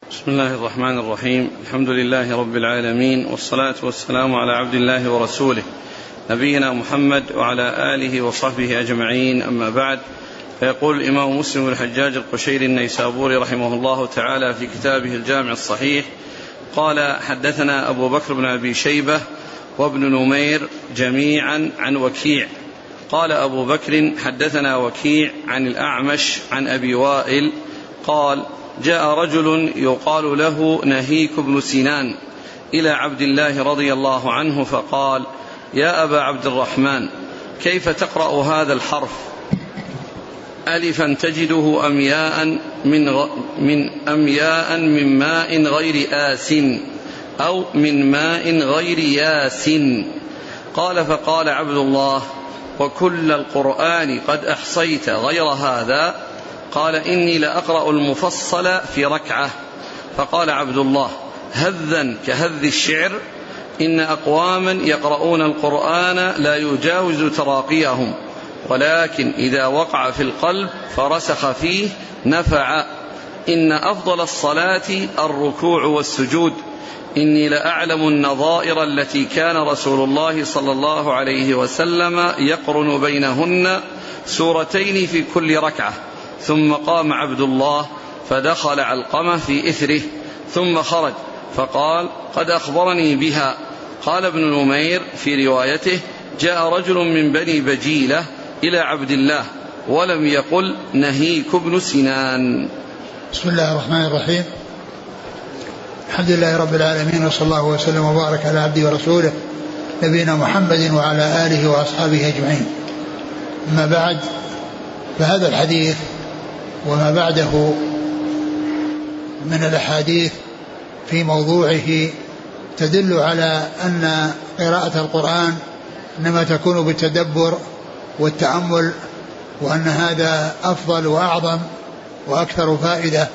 بسم الله الرحمن الرحيم. الحمد لله رب العالمين، والصلاة والسلام على عبد الله ورسوله نبينا محمد وعلى آله وصحبه أجمعين، أما بعد. فيقول الإمام مسلم بن الحجاج القشيري النيسابوري رحمه الله تعالى في كتابه الجامع الصحيح قال: حدثنا أبو بكر بن أبي شيبة وابن نمير جميعا عن وكيع. قال أبو بكر: حدثنا وكيع عن الأعمش عن أبي وائل قال: جاء رجل يقال له نهيك بن سنان إلى عبد الله رضي الله عنه فقال: يا أبا عبد الرحمن، كيف تقرأ هذا الحرف؟ ألفا تجده أمياء من ماء غير آس أو من ماء غير ياس. قال: فقال عبد الله: وكل القرآن قد أحصيت غير هذا؟ قال: إني لأقرأ المفصل في ركعة. فقال عبد الله: هذا كهذ الشعر؟ إن أقواما يقرؤون القرآن لا يجاوز تراقيهم، ولكن إذا وقع في القلب فرسخ فيه نفع. إن أفضل الصلاة الركوع والسجود. إني لأعلم النظائر التي كان رسول الله صلى الله عليه وسلم يقرن بينهن سورتين في كل ركعة. ثم قام عبد الله فدخل علقمة في إثره ثم خرج فقال: قد أخبرني بها. قال ابن نمير في روايته: جاء رجل من بني بجيلة إلى عبد الله ولم يقل نهيك بن سنان. بسم الله الرحمن الرحيم. الحمد لله رب العالمين، وصلى الله وسلم وبارك على عبده ورسوله نبينا محمد وعلى آله وأصحابه أجمعين. أما بعد، فهذا الحديث وما بعده من الأحاديث في موضوعه تدل على أن قراءة القرآن إنما تكون بالتدبر والتأمل، وأن هذا أفضل وأعظم وأكثر فائدة.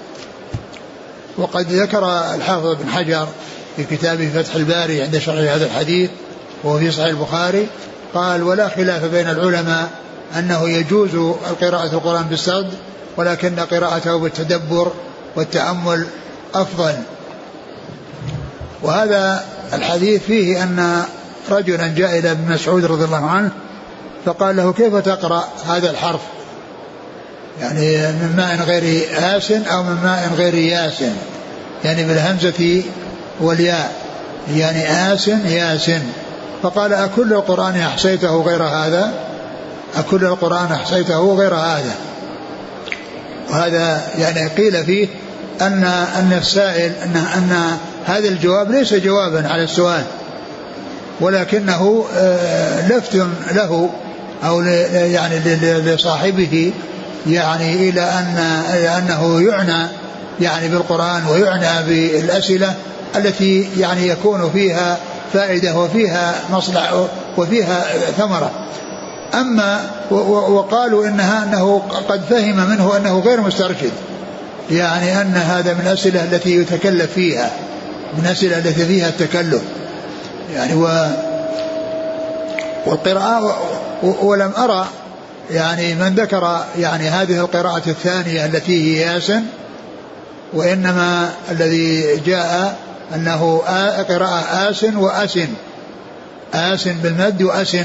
وقد ذكر الحافظ بن حجر في كتابه فتح الباري عند شرح هذا الحديث وهو في صحيح البخاري قال: ولا خلاف بين العلماء أنه يجوز القراءة القرآن بالسرد، ولكن قراءته بالتدبر والتأمل أفضل. وهذا الحديث فيه أن رجلا جاء إلى ابن مسعود رضي الله عنه فقال له: كيف تقرأ هذا الحرف؟ يعني من ماء غير آس أو من ماء غير ياس، يعني بالهمزة والياء، يعني آس ياس. فقال: أكل القرآن أحصيته غير هذا؟ أكل القرآن أحصيته غير هذا؟ وهذا يعني قيل فيه أن السائل أن هذا الجواب ليس جوابا على السؤال، ولكنه لفت له أو يعني لصاحبه، يعني إلى أنه يعنى يعني بالقرآن ويعنى بالأسئلة التي يعني يكون فيها فائدة وفيها مصلحة وفيها ثمرة. أما وقالوا أنه قد فهم منه أنه غير مسترشد، يعني أن هذا من الأسئلة التي يتكلف فيها، من الأسئلة التي فيها التكلف يعني. والقراءة ولم أرى يعني من ذكر يعني هذه القراءة الثانية التي هي ياسن، وإنما الذي جاء أنه قراءة آسن وأسن، آسن بالمد وأسن.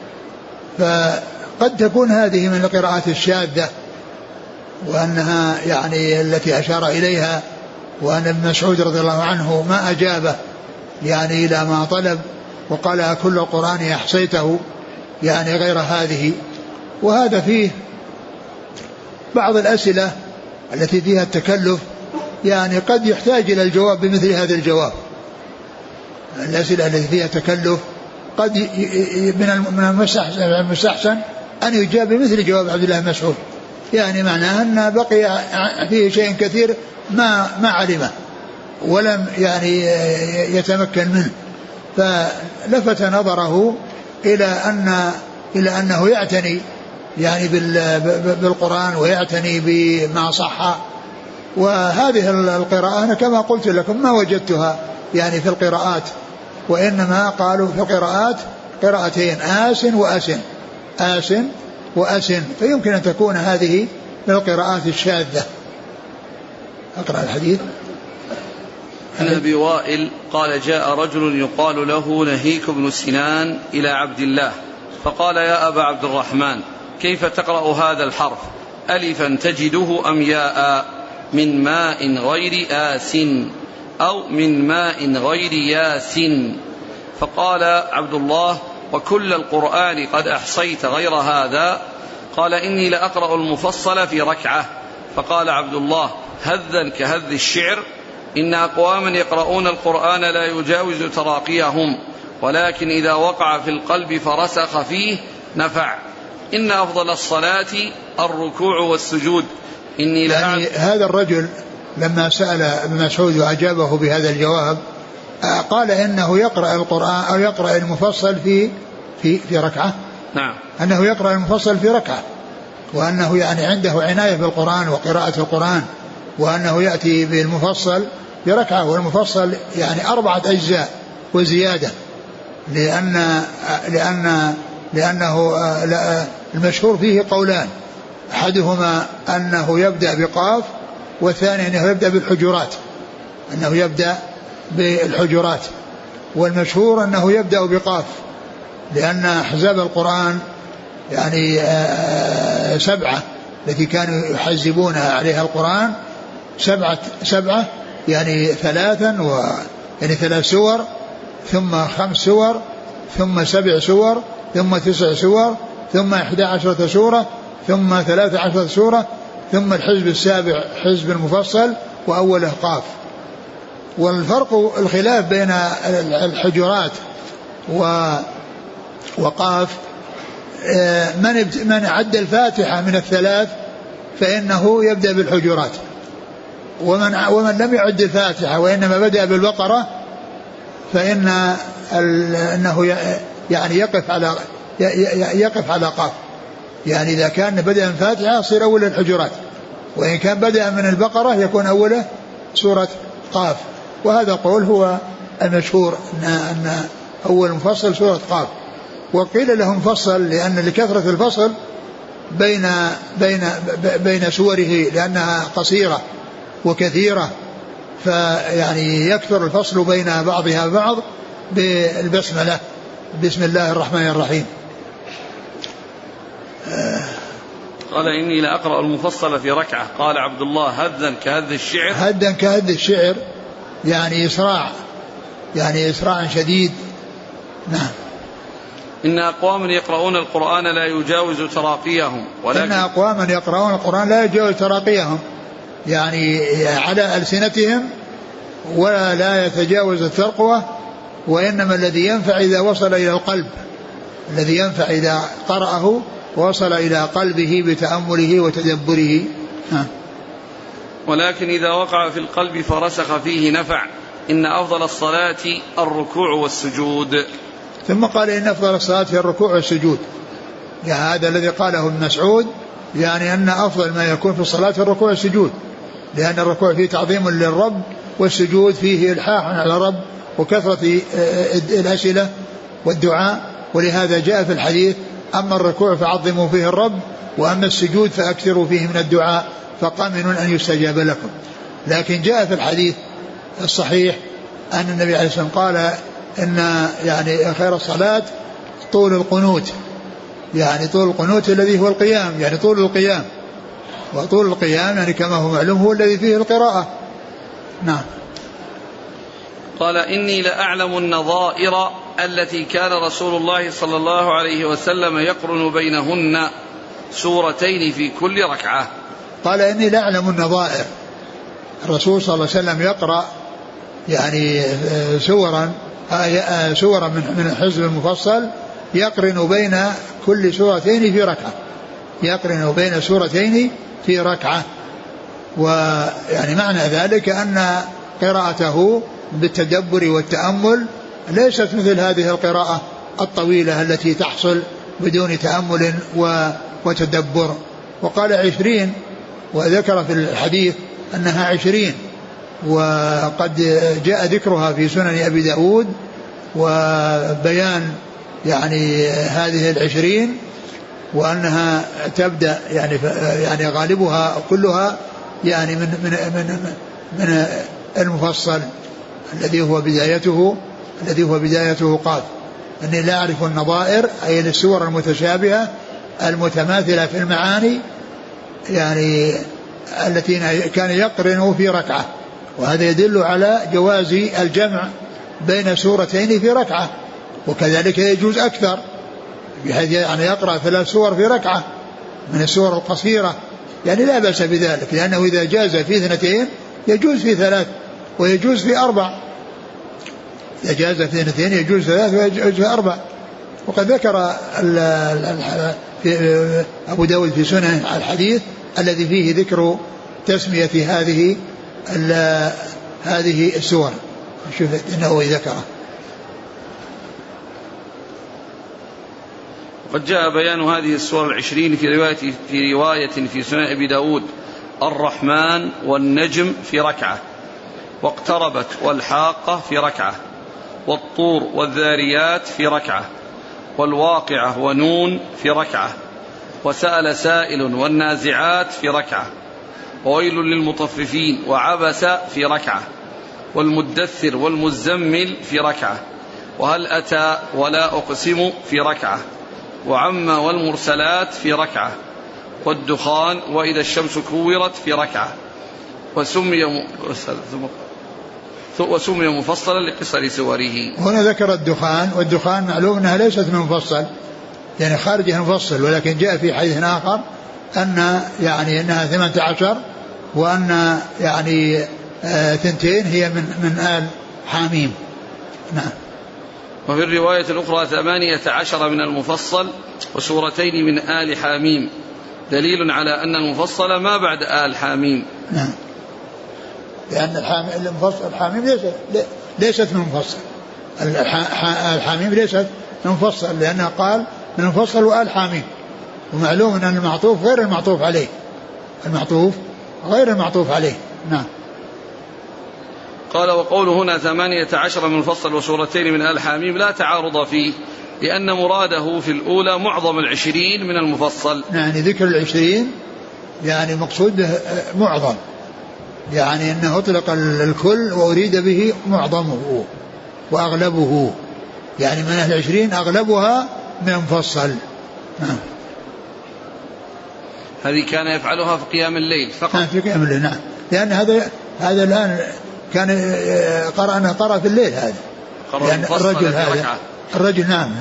فقد تكون هذه من القراءات الشاذة، وأنها يعني التي أشار إليها، وأن ابن مسعود رضي الله عنه ما أجابه يعني إلى ما طلب، وقال: كل القرآن أحصيته، يعني غير هذه. وهذا فيه بعض الأسئلة التي فيها التكلف، يعني قد يحتاج إلى الجواب بمثل هذا الجواب. الأسئلة التي فيها تكلف قد من المستحسن أن يجاب بمثل جواب عبد الله بن مسعود، يعني معناه أن بقي فيه شيء كثير ما علمه ولم يعني يتمكن منه، فلفت نظره إلى أنه يعتني يعني بالقرآن ويعتني بما صح. وهذه القراءة أنا كما قلت لكم ما وجدتها يعني في القراءات، وإنما قالوا في القراءات قراءتين آسن وأسن، آسن وأسن، فيمكن أن تكون هذه من القراءات الشاذة. أقرأ الحديث. عن أبي وائل قال جاء رجل يقال له نهيك بن سنان إلى عبد الله فقال يا أبا عبد الرحمن كيف تقرأ هذا الحرف ألفا تجده أم ياء من ماء غير آس أو من ماء غير ياس؟ فقال عبد الله وكل القرآن قد أحصيت غير هذا؟ قال إني لأقرأ المفصل في ركعة. فقال عبد الله هذا كهذ الشعر إن أقواما يقرؤون القرآن لا يجاوز تراقيهم ولكن إذا وقع في القلب فرسخ فيه نفع. إن أفضل الصلاة الركوع والسجود. إني يعني هذا الرجل لما سأل ابن مسعود وأجابه بهذا الجواب قال إنه يقرأ القرآن أو يقرأ المفصل في ركعة. نعم. أنه يقرأ المفصل في ركعة وأنه يعني عنده عناية بالقرآن وقراءة القرآن وأنه يأتي بالمفصل بركعة والمفصل يعني 4 أجزاء وزيادة لأنه المشهور فيه قولان أحدهما أنه يبدأ بقاف والثاني أنه يبدأ بالحجرات والمشهور أنه يبدأ بقاف لأن أحزاب القرآن يعني 7 التي كانوا يحزبونها عليها القرآن 7 يعني 3 سور ثم 5 سور ثم 7 سور ثم 9 سور ثم 11 سورة ثم 13 سورة ثم الحزب السابع حزب المفصل وأوله قاف. والفرق الخلاف بين الحجرات وقاف من عد الفاتحة من 3 فإنه يبدأ بالحجرات ومن لم يعد الفاتحة وإنما بدأ بالبقرة فإنه يعني يقف على قاف. يعني إذا كان بدأ من الفاتحة يصير أول الحجرات وإن كان بدأ من البقرة يكون أوله سورة قاف. وهذا قول هو المشهور أن أول مفصل سورة قاف. وقيل له مفصل لأن لكثرة الفصل بين سوره لأنها قصيرة وكثيرة فيعني يكثر الفصل بين بعضها بعض بالبسملة بسم الله الرحمن الرحيم. قال إني لأقرأ المفصل في ركعة. قال عبد الله هذا كهذ الشعر. هذا كهذ الشعر يعني إسراع شديد. نعم. إن أقواما يقرؤون القرآن لا يجاوز تراقيهم إن أقواما يقرؤون القرآن لا يجاوز تراقيهم يعني على ألسنتهم ولا لا يتجاوز الترقوة وإنما الذي ينفع إذا وصل إلى القلب الذي ينفع إذا قرأه وصل إلى قلبه بتأمله وتدبره. ولكن إذا وقع في القلب فرسخ فيه نفع. إن أفضل الصلاة الركوع والسجود. ثم قال إن أفضل الصلاة هي الركوع والسجود. يعني هذا الذي قاله ابن مسعود يعني أن أفضل ما يكون في الصلاة الركوع والسجود لأن الركوع فيه تعظيم للرب والسجود فيه إلحاح على الرب وكثرة الأسئلة والدعاء. ولهذا جاء في الحديث أما الركوع فعظموا فيه الرب وأما السجود فأكثروا فيه من الدعاء فقامن أن يستجاب لكم. لكن جاء في الحديث الصحيح أن النبي عليه الصلاة والسلام قال إن يعني خير الصلاة طول القنوت يعني طول القنوت الذي هو القيام يعني طول القيام وطول القيام يعني كما هو معلوم هو الذي فيه القراءة. نعم. قال إني لأعلم النظائر التي كان رسول الله صلى الله عليه وسلم يقرن بينهن سورتين في كل ركعة. قال إني لأعلم النظائر الرسول صلى الله عليه وسلم يقرأ يعني سورة من حزب المفصل يقرن بين كل سورتين في ركعة يقرن بين سورتين في ركعة. ويعني معنى ذلك أن قراءته بالتدبر والتأمل ليست مثل هذه القراءة الطويلة التي تحصل بدون تأمل وتدبر. وقال 20 وذكر في الحديث أنها 20 وقد جاء ذكرها في سنن أبي داود وبيان يعني هذه 20 وأنها تبدأ يعني غالبها كلها يعني من المفصل الذي هو بدايته قاف. أني لا أعرف النظائر أي السور المتشابهة المتماثلة في المعاني يعني التي كان يقرن في ركعة، وهذا يدل على جواز الجمع بين سورتين في ركعة، وكذلك يجوز أكثر بحيث يعني يقرأ 3 سور في ركعة من السور القصيرة، يعني لا بأس بذلك، لأنه إذا جاز في 2 يجوز في 3 ويجوز في 4، إذا جاز في 2 يجوز 3 ويجوز في 4. وقد ذكر أبو داود في سنن الحديث الذي فيه ذكر تسمية هذه السور، شوف إنه ذكره. قد جاء بيان هذه السور 20 في رواية في سنن أبي داود: الرحمن والنجم في ركعة، واقتربت والحاقة في ركعة، والطور والذاريات في ركعة، والواقعة ونون في ركعة، وسأل سائل والنازعات في ركعة، وويل للمطففين وعبس في ركعة، والمدثر والمزمل في ركعة، وهل أتى ولا أقسم في ركعة، وعم والمرسلات في ركعة، والدخان وإذا الشمس كورت في ركعة، وسمي مفصلا لقصر سوره. هنا ذكر الدخان، والدخان معلوم أنها ليست من مفصل، يعني خارجه مفصل، ولكن جاء في حديث آخر أن يعني أنها 18 وأن يعني 2 هي من آل حاميم. نعم. وفي الرواية الأخرى 18 من المفصل وسورتين من آل حاميم، دليل على أن المفصل ما بعد آل حاميم. نعم. لأن الحاميم ليست من مفصل، الحاميم ليست من مفصل، لأنها قال من مفصل وآل حاميم، ومعلوم أن المعطوف غير المعطوف عليه، المعطوف غير المعطوف عليه. نعم. قال: وقوله هنا 18 من المفصل وسورتين من آل حاميم لا تعارض فيه، لأن مراده في الأولى معظم 20 من المفصل. يعني ذكر 20 يعني مقصود معظم، يعني أنه أطلق الكل وأريد به معظمه وأغلبه، يعني من 20 أغلبها من مفصل. نعم. هذه كان يفعلها في قيام الليل فقط. في قيام الليل. نعم. لأن هذا الآن كان قرأ في الليل، هذا يعني الرجل. نعم.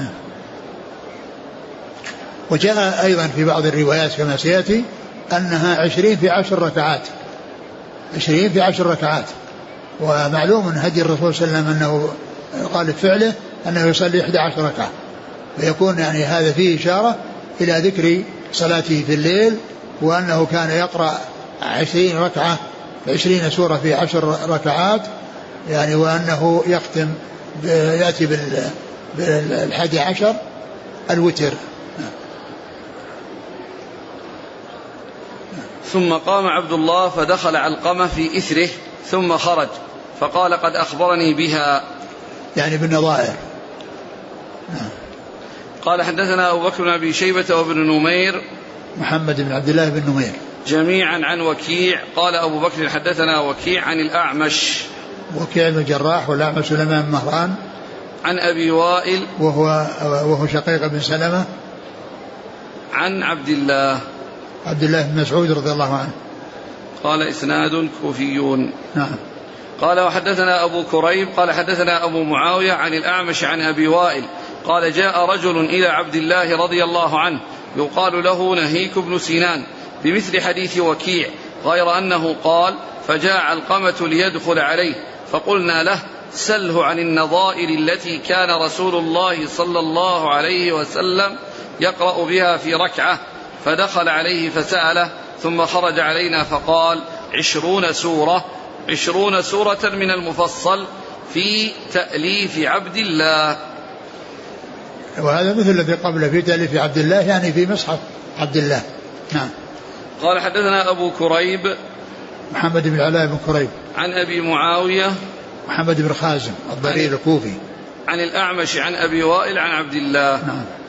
وجاء أيضا في بعض الروايات كما سيأتي أنها 20 في 10 ركعات، 20 في 10 ركعات. ومعلوم من هدي الرسول صلى الله عليه وسلم أنه قال في فعله أنه يصلي 11 ركعة، ويكون يعني هذا فيه إشارة إلى ذكر صلاته في الليل، وأنه كان يقرأ 20 ركعة 20 سورة في 10 ركعات، يعني وأنه يختم يأتي بال11 الوتر. ثم قام عبد الله فدخل علقمة في إثره ثم خرج فقال: قد أخبرني بها، يعني بالنظائر. قال: حدثنا أبو بكر بن أبي شيبة وابن نمير، محمد بن عبد الله بن نمير، جميعا عن وكيع. قال أبو بكر: حدثنا وكيع عن الأعمش، وكيع بن الجراح والأعمش سليمان بن مهران، عن أبي وائل وهو شقيق بن سلمة، عن عبد الله بن مسعود رضي الله عنه. قال: إسناد كوفيون. نعم. قال: وحدثنا أبو كريب قال: حدثنا أبو معاوية عن الأعمش عن أبي وائل قال: جاء رجل إلى عبد الله رضي الله عنه يقال له نهيك بن سنان بمثل حديث وكيع، غير أنه قال: فجاء علقمة ليدخل عليه فقلنا له: سله عن النظائر التي كان رسول الله صلى الله عليه وسلم يقرأ بها في ركعة، فدخل عليه فسأله ثم خرج علينا فقال: 20 سورة من المفصل في تأليف عبد الله. وهذا مثل الذي قبله في تأليف عبد الله، يعني في مصحف عبد الله. نعم. قال: حدثنا أبو كريب محمد بن علاء بن كريب، عن أبي معاوية محمد بن خازم الضرير الكوفي، عن الأعمش عن أبي وائل عن عبد الله. نعم.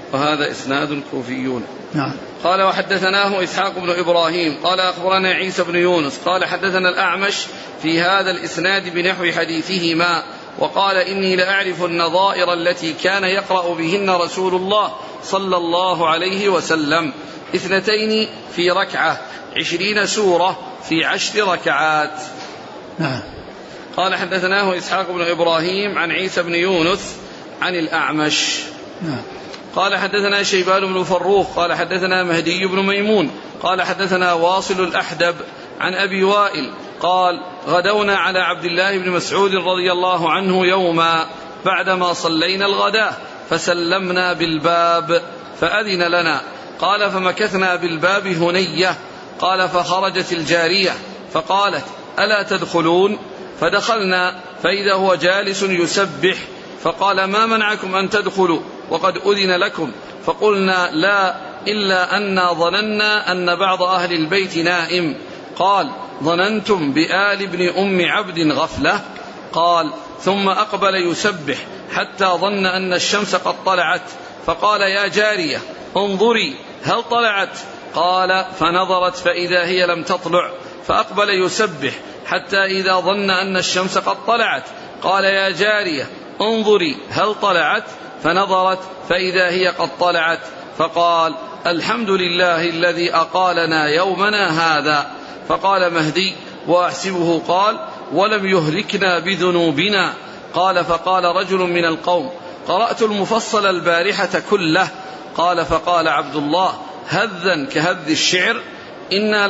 وهذا إسناد كوفيون. نعم. قال وحدثناه إسحاق بن إبراهيم قال أخبرنا عيسى بن يونس قال حدثنا الأعمش في هذا الإسناد بنحو حديثهما وقال إني لأعرف النظائر التي كان يقرأ بهن رسول الله صلى الله عليه وسلم 2 في ركعة 20 سورة في 10 ركعات. نعم. قال حدثناه إسحاق بن إبراهيم عن عيسى بن يونس عن الأعمش. نعم. قال حدثنا شيبان بن فروخ قال حدثنا مهدي بن ميمون قال حدثنا واصل الأحدب عن أبي وائل قال غدونا على عبد الله بن مسعود رضي الله عنه يوما بعدما صلينا الغداء فسلمنا بالباب فأذن لنا قال فمكثنا بالباب هنية قال فخرجت الجارية فقالت ألا تدخلون فدخلنا فإذا هو جالس يسبح فقال ما منعكم أن تدخلوا وقد أذن لكم فقلنا لا إلا أننا ظننا أن بعض أهل البيت نائم قال ظننتم بآل ابن أم عبد غفلة قال ثم أقبل يسبح حتى ظن أن الشمس قد طلعت فقال يا جارية انظري هل طلعت قال فنظرت فإذا هي لم تطلع فأقبل يسبح حتى إذا ظن أن الشمس قد طلعت قال يا جارية انظري هل طلعت فنظرت فإذا هي قد طلعت فقال الحمد لله الذي أقالنا يومنا هذا فقال مهدي وأحسبه قال ولم يهلكنا بذنوبنا قال فقال رجل من القوم قرأت المفصل البارحة كله قال فقال عبد الله هذا كهذ الشعر إنا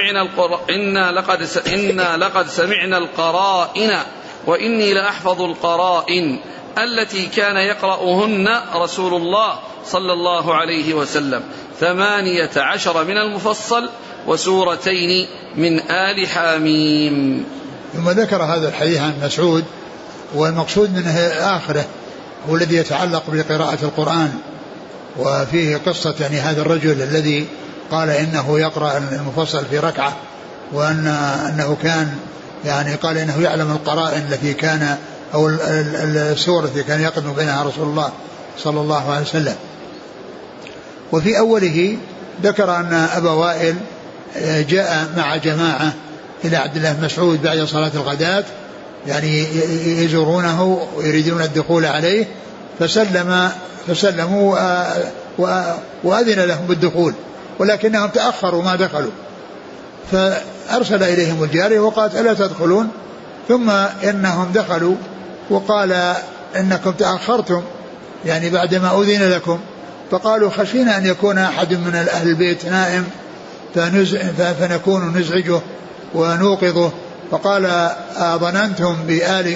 لقد سمعنا القرائن وإني لأحفظ القرائن التي كان يقرأهن رسول الله صلى الله عليه وسلم 18 من المفصل وسورتين من آل حاميم. ثم ذكر هذا الحديث عن مسعود والمقصود منه آخره هو الذي يتعلق بقراءة القرآن وفيه قصة يعني هذا الرجل الذي قال إنه يقرأ المفصل في ركعة وأنه كان يعني قال إنه يعلم القرائن التي كان أو السورة التي كان يقرأ بينها رسول الله صلى الله عليه وسلم. وفي أوله ذكر أن أبا وائل جاء مع جماعة إلى عبد الله بن مسعود بعد صلاة الغداة يعني يزورونه ويريدون الدخول عليه فسلموا وأذن لهم بالدخول ولكنهم تأخروا ما دخلوا فأرسل إليهم الجارية وقالت ألا تدخلون ثم إنهم دخلوا وقال إنكم تأخرتم يعني بعدما أذن لكم فقالوا خشينا أن يكون أحد من أهل البيت نائم فنكون نزعجه ونوقظه فقال ظننتم بآل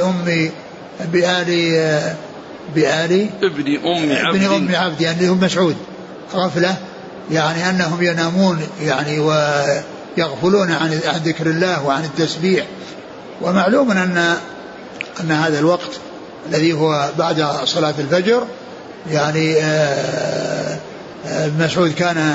ابن أم عبد يعني هم مسعود غفلة يعني أنهم ينامون يعني ويغفلون عن ذكر الله وعن التسبيح. ومعلوم أن هذا الوقت الذي هو بعد صلاة الفجر يعني مسعود كان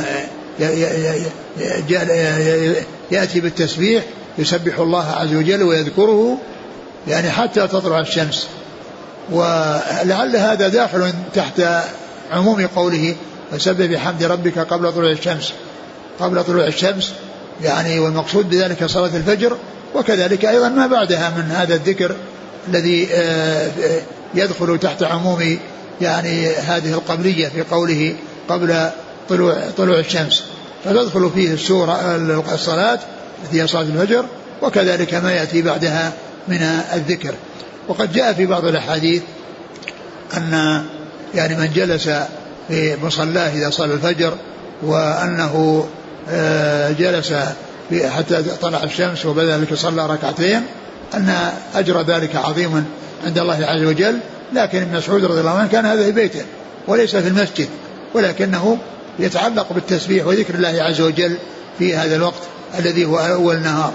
يأتي بالتسبيح يسبح الله عز وجل ويذكره يعني حتى تطلع الشمس ولعل هذا داخل تحت عموم قوله وسبح بحمد ربك قبل طلوع الشمس يعني والمقصود بذلك صلاة الفجر وكذلك أيضا ما بعدها من هذا الذكر الذي يدخل تحت عموم يعني هذه القبلية في قوله قبل طلوع الشمس فتدخل فيه الصلاة التي هي صلاة الفجر وكذلك ما يأتي بعدها من الذكر. وقد جاء في بعض الأحاديث أن يعني من جلس في مصلاه إذا صلى الفجر وأنه جلس حتى طلع الشمس وبذلك صلى ركعتين أن أجر ذلك عظيما عند الله عز وجل. لكن ابن مسعود رضي الله عنه كان هذا في بيته وليس في المسجد ولكنه يتعلق بالتسبيح وذكر الله عز وجل في هذا الوقت الذي هو أول النهار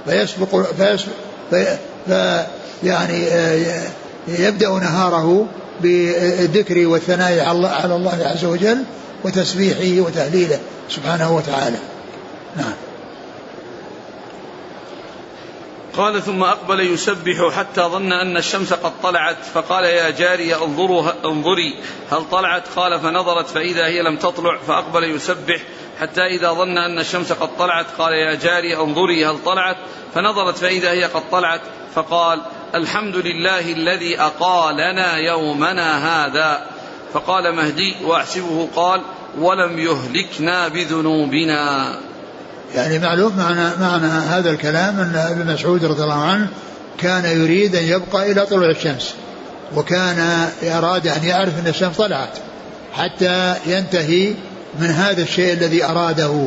يعني يبدأ نهاره بالذكر والثناء على الله عز وجل وتسبيحه وتهليله سبحانه وتعالى. نعم. قال ثم أقبل يسبح حتى ظن أن الشمس قد طلعت فقال يا جارية انظري هل طلعت؟ قال فنظرت فإذا هي لم تطلع فأقبل يسبح حتى إذا ظن أن الشمس قد طلعت قال يا جارية انظري هل طلعت؟ فنظرت فإذا هي قد طلعت فقال الحمد لله الذي أقالنا يومنا هذا. فقال مهدي وأحسبه قال ولم يهلكنا بذنوبنا. يعني معلوم معنى هذا الكلام أن ابن مسعود رضي الله عنه كان يريد أن يبقى إلى طلوع الشمس، وكان أراد أن يعرف أن الشمس طلعت حتى ينتهي من هذا الشيء الذي أراده.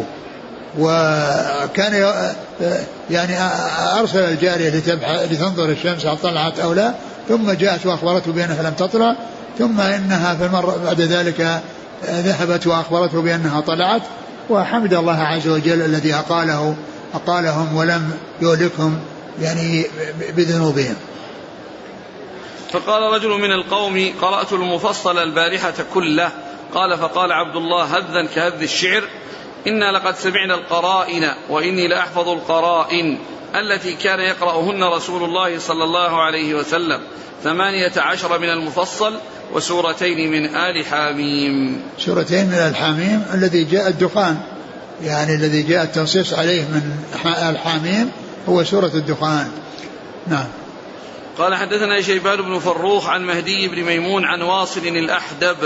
وكان يعني أرسل الجارية لتنظر الشمس هل طلعت أو لا، ثم جاءت وأخبرته بأنها لم تطلع، ثم إنها في المرة بعد ذلك ذهبت وأخبرته بأنها طلعت، وحمد الله عز وجل الذي أقالهم ولم يهلكهم يعني بذنوبهم. فقال رجل من القوم قرأت المفصل البارحة كله. قال فقال عبد الله هذا كهذ الشعر إنا لقد سمعنا القرائن وإني لأحفظ القرائن التي كان يقرأهن رسول الله صلى الله عليه وسلم 18 من المفصل وسورتين من آل حاميم. سورتين من آل حاميم الذي جاء الدخان، يعني الذي جاء التنصيص عليه من آل حاميم هو سورة الدخان. نعم. قال حدثنا شيبان بن فروخ عن مهدي بن ميمون عن واصل الأحدب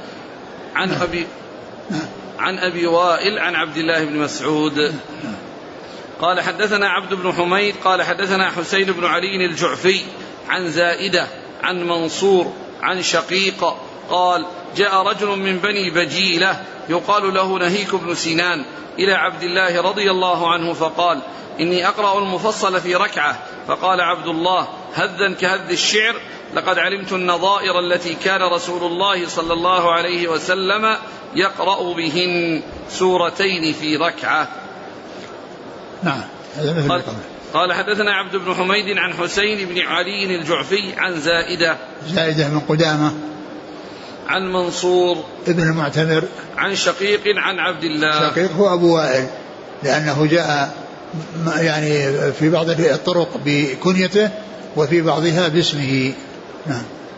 عن أبي وائل عن عبد الله بن مسعود. قال حدثنا عبد بن حميد قال حدثنا حسين بن علي الجعفي عن زائدة عن منصور عن شقيق قال جاء رجل من بني بجيلة يقال له نهيك بن سنان إلى عبد الله رضي الله عنه فقال إني أقرأ المفصل في ركعة. فقال عبد الله هذا كهذ الشعر لقد علمت النظائر التي كان رسول الله صلى الله عليه وسلم يقرأ بهن سورتين في ركعة. نعم. قال حدثنا عبد بن حميد عن حسين بن علي الجعفي عن زائدة من قدامة عن منصور ابن المعتمر عن شقيق عن عبد الله. شقيق هو أبو وائل لأنه جاء يعني في بعض الطرق بكنيته وفي بعضها باسمه. نعم.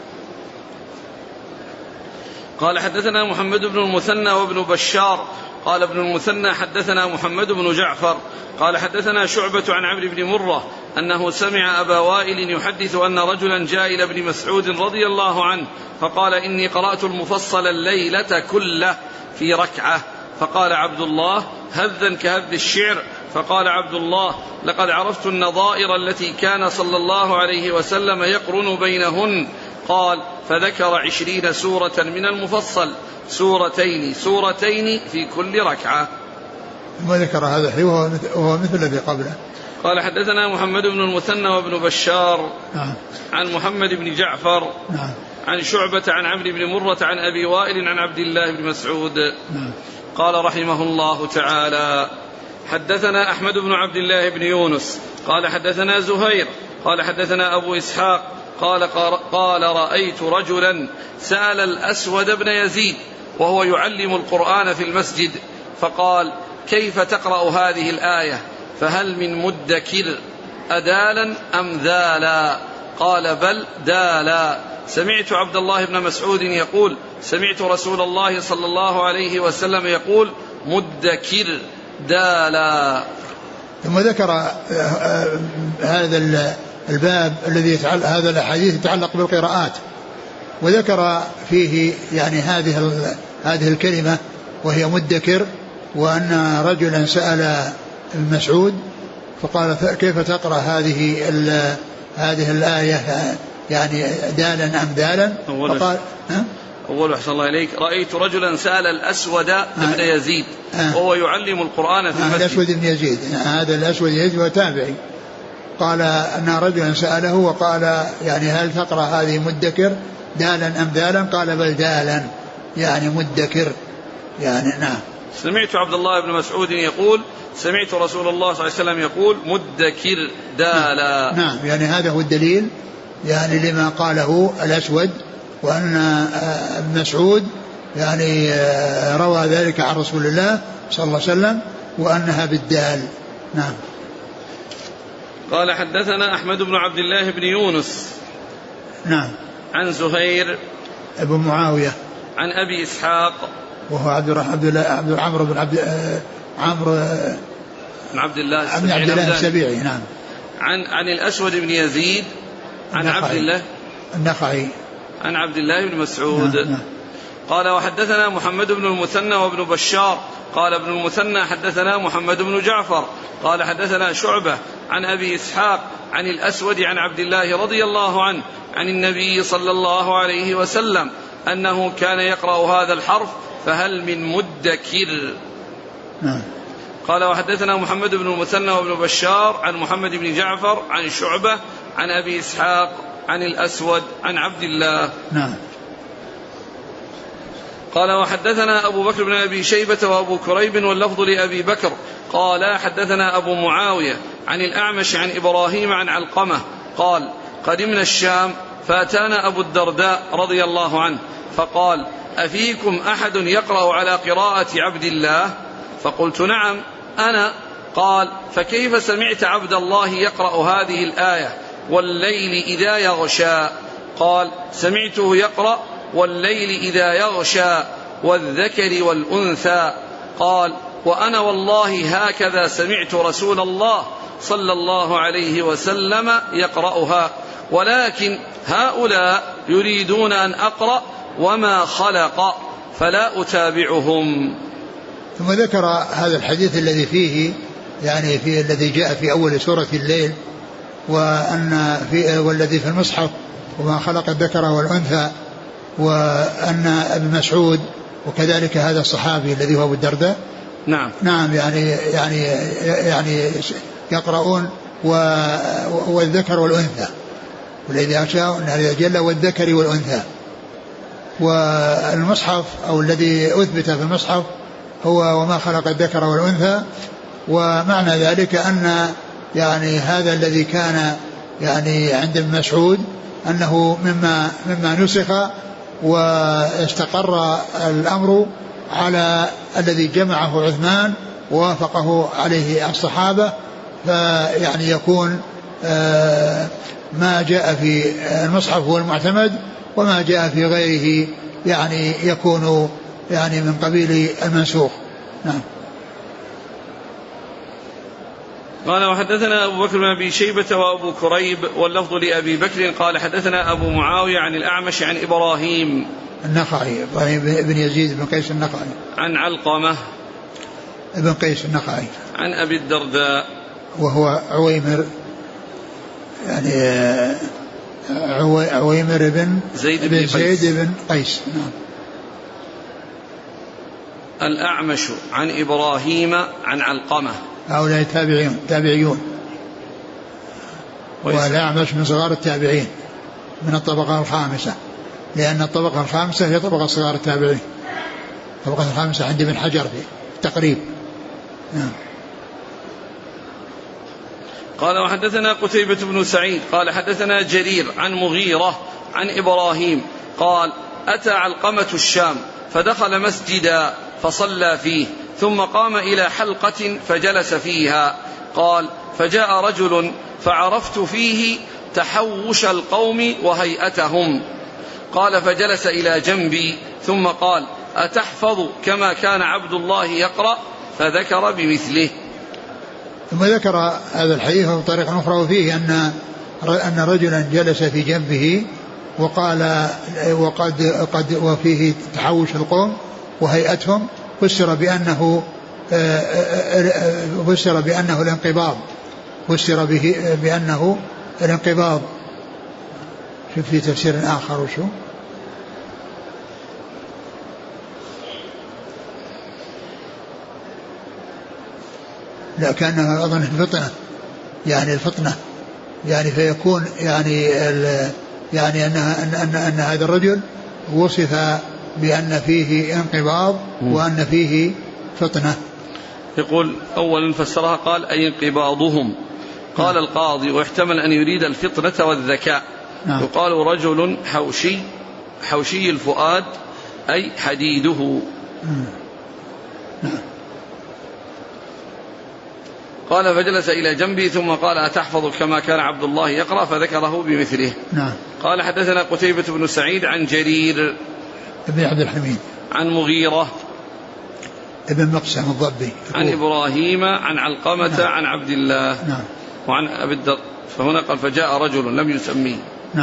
قال حدثنا محمد بن المثنى وابن بشار قال ابن المثنى حدثنا محمد بن جعفر قال حدثنا شعبة عن عمرو بن مرة أنه سمع أبا وائل يحدث أن رجلا جاء إلى ابن مسعود رضي الله عنه فقال إني قرأت المفصل الليلة كله في ركعة. فقال عبد الله هذا كهذ الشعر. فقال عبد الله لقد عرفت النظائر التي كان صلى الله عليه وسلم يقرن بينهن. قال فذكر 20 سورة من المفصل سورتين في كل ركعة. ما ذكر هذا وهو مثل الذي قبله. قال حدثنا محمد بن المثنى وابن بشار عن محمد بن جعفر عن شعبة عن عمرو بن مرة عن أبي وائل عن عبد الله بن مسعود. قال رحمه الله تعالى حدثنا أحمد بن عبد الله بن يونس قال حدثنا زهير قال حدثنا أبو إسحاق قال رأيت رجلا سأل الأسود بن يزيد وهو يعلم القرآن في المسجد فقال كيف تقرأ هذه الآية فهل من مدكر أدالا أم ذالا؟ قال بل دالا. سمعت عبد الله بن مسعود يقول سمعت رسول الله صلى الله عليه وسلم يقول مدكر دالا. ثم ذكر هذا الباب الذي هذا الحديث يتعلق بالقراءات، وذكر فيه يعني هذه الكلمة وهي مدكر، وأن رجلا سأل المسعود فقال كيف تقرأ هذه الآية يعني دالا أم ذالا؟ فقال أول أحسن الله إليك رأيت رجلا سأل الأسود بن يزيد وهو يعلم القرآن في المسجد. الأسود بن يزيد هذا الأسود يزيد هو تابعي. قال أن رجلا سأله وقال يعني هل تقرأ هذه مدكر دالا أم ذالا؟ قال بل دالا يعني مدكر يعني. نعم. سمعت عبد الله بن مسعود يقول سمعت رسول الله صلى الله عليه وسلم يقول مدكر دالا. نعم يعني هذا هو الدليل يعني لما قاله الأسود، وأن ابن مسعود يعني روى ذلك عن رسول الله صلى الله عليه وسلم وأنها بالدال. نعم. قال حدثنا أحمد بن عبد الله بن يونس. نعم. عن زهير ابن معاوية. عن أبي إسحاق وهو عمرو بن عبد الله السبيعي. نعم. عن الأسود بن يزيد عن عبد الله النخعي عن عبد الله بن مسعود. نعم. قال وحدثنا محمد بن المثنى وابن بشار قال ابن المثنى حدثنا محمد بن جعفر قال حدثنا شعبة عن أبي إسحاق عن الأسود عن عبد الله رضي الله عنه عن النبي صلى الله عليه وسلم أنه كان يقرأ هذا الحرف فهل من مدكر. نعم. قال وحدثنا محمد بن المثنى وابن بشار عن محمد بن جعفر عن شعبة عن أبي إسحاق عن الأسود عن عبد الله. نعم. قال وحدثنا أبو بكر بن أبي شيبة وأبو كريب واللفظ لأبي بكر قال حدثنا أبو معاوية عن الأعمش عن إبراهيم عن علقمة قال قدمنا الشام فأتانا أبو الدرداء رضي الله عنه فقال أفيكم أحد يقرأ على قراءة عبد الله؟ فقلت نعم أنا. قال فكيف سمعت عبد الله يقرأ هذه الآية والليل إذا يغشى؟ قال سمعته يقرأ والليل إذا يغشى والذكر والأنثى. قال وأنا والله هكذا سمعت رسول الله صلى الله عليه وسلم يقرأها ولكن هؤلاء يريدون أن أقرأ وما خلق فلا أتابعهم. ثم ذكر هذا الحديث الذي فيه يعني في الذي جاء في أول سورة الليل والذي في المصحف وما خلق الذكر والأنثى وأن ابن مسعود وكذلك هذا الصحابي الذي هو أبو الدرداء. نعم يعني يقرؤون والذكر والأنثى والذي أشاء أنها جل والذكر والأنثى. والمصحف أو الذي أثبت في المصحف هو وما خلق الذكر والأنثى. ومعنى ذلك أن يعني هذا الذي كان يعني عند ابن مسعود أنه مما نسخ واستقر الأمر على الذي جمعه عثمان ووافقه عليه الصحابة فيعني يكون ما جاء في المصحف هو المعتمد وما جاء في غيره يعني يكون يعني من قبيل المنسوخ. نعم. قال وحدثنا أبو بكر بن أبي شيبة وأبو كريب واللفظ لأبي بكر قال حدثنا أبو معاوية عن الأعمش عن إبراهيم النخعي بن يزيد بن قيس النخعي عن علقمة بن قيس النخعي عن أبي الدرداء وهو عويمر يعني عويمر بن زيد بن قيس. نعم. الأعمش عن إبراهيم عن علقمة هؤلاء تابعيون والأعمش من صغار التابعين من الطبقة الخامسة لأن الطبقة الخامسة هي طبقة صغار التابعين. الطبقة الخامسة عند ابن حجر في التقريب. نعم. قال وحدثنا قتيبة بن سعيد قال حدثنا جرير عن مغيرة عن إبراهيم قال أتى علقمة الشام فدخل مسجدا فصلى فيه ثم قام إلى حلقة فجلس فيها. قال فجاء رجل فعرفت فيه تحوش القوم وهيئتهم. قال فجلس إلى جنبي ثم قال أتحفظ كما كان عبد الله يقرأ؟ فذكر بمثله. ثم ذكر هذا الحديث بطريقة أخرى وفيه أن رجلا جلس في جنبه وقال وفيه تحوش القوم وهيئتهم فسر بأنه الانقباض بأنه الانقباض. شوف في تفسير آخر وشو لا كأنه أظن الفطنة يعني الفطنة يعني فيكون يعني أن هذا الرجل وصف بأن فيه انقباض وأن فيه فطنة. يقول أولا فسرها قال أي انقباضهم. قال القاضي واحتمل أن يريد الفطنة والذكاء. نعم. يقال رجل حوشي الفؤاد أي حديده. نعم. قال فجلس إلى جنبي ثم قال أتحفظ كما كان عبد الله يقرأ؟ فذكره بمثله. نعم. قال حدثنا قتيبة بن سعيد عن جرير ابن عبد الحميد عن مغيرة ابن مقسم الضبي عن إبراهيم عن علقمة عن عبد الله وعن أبي الدرداء. فهنا قال فجاء رجل لم يسميه.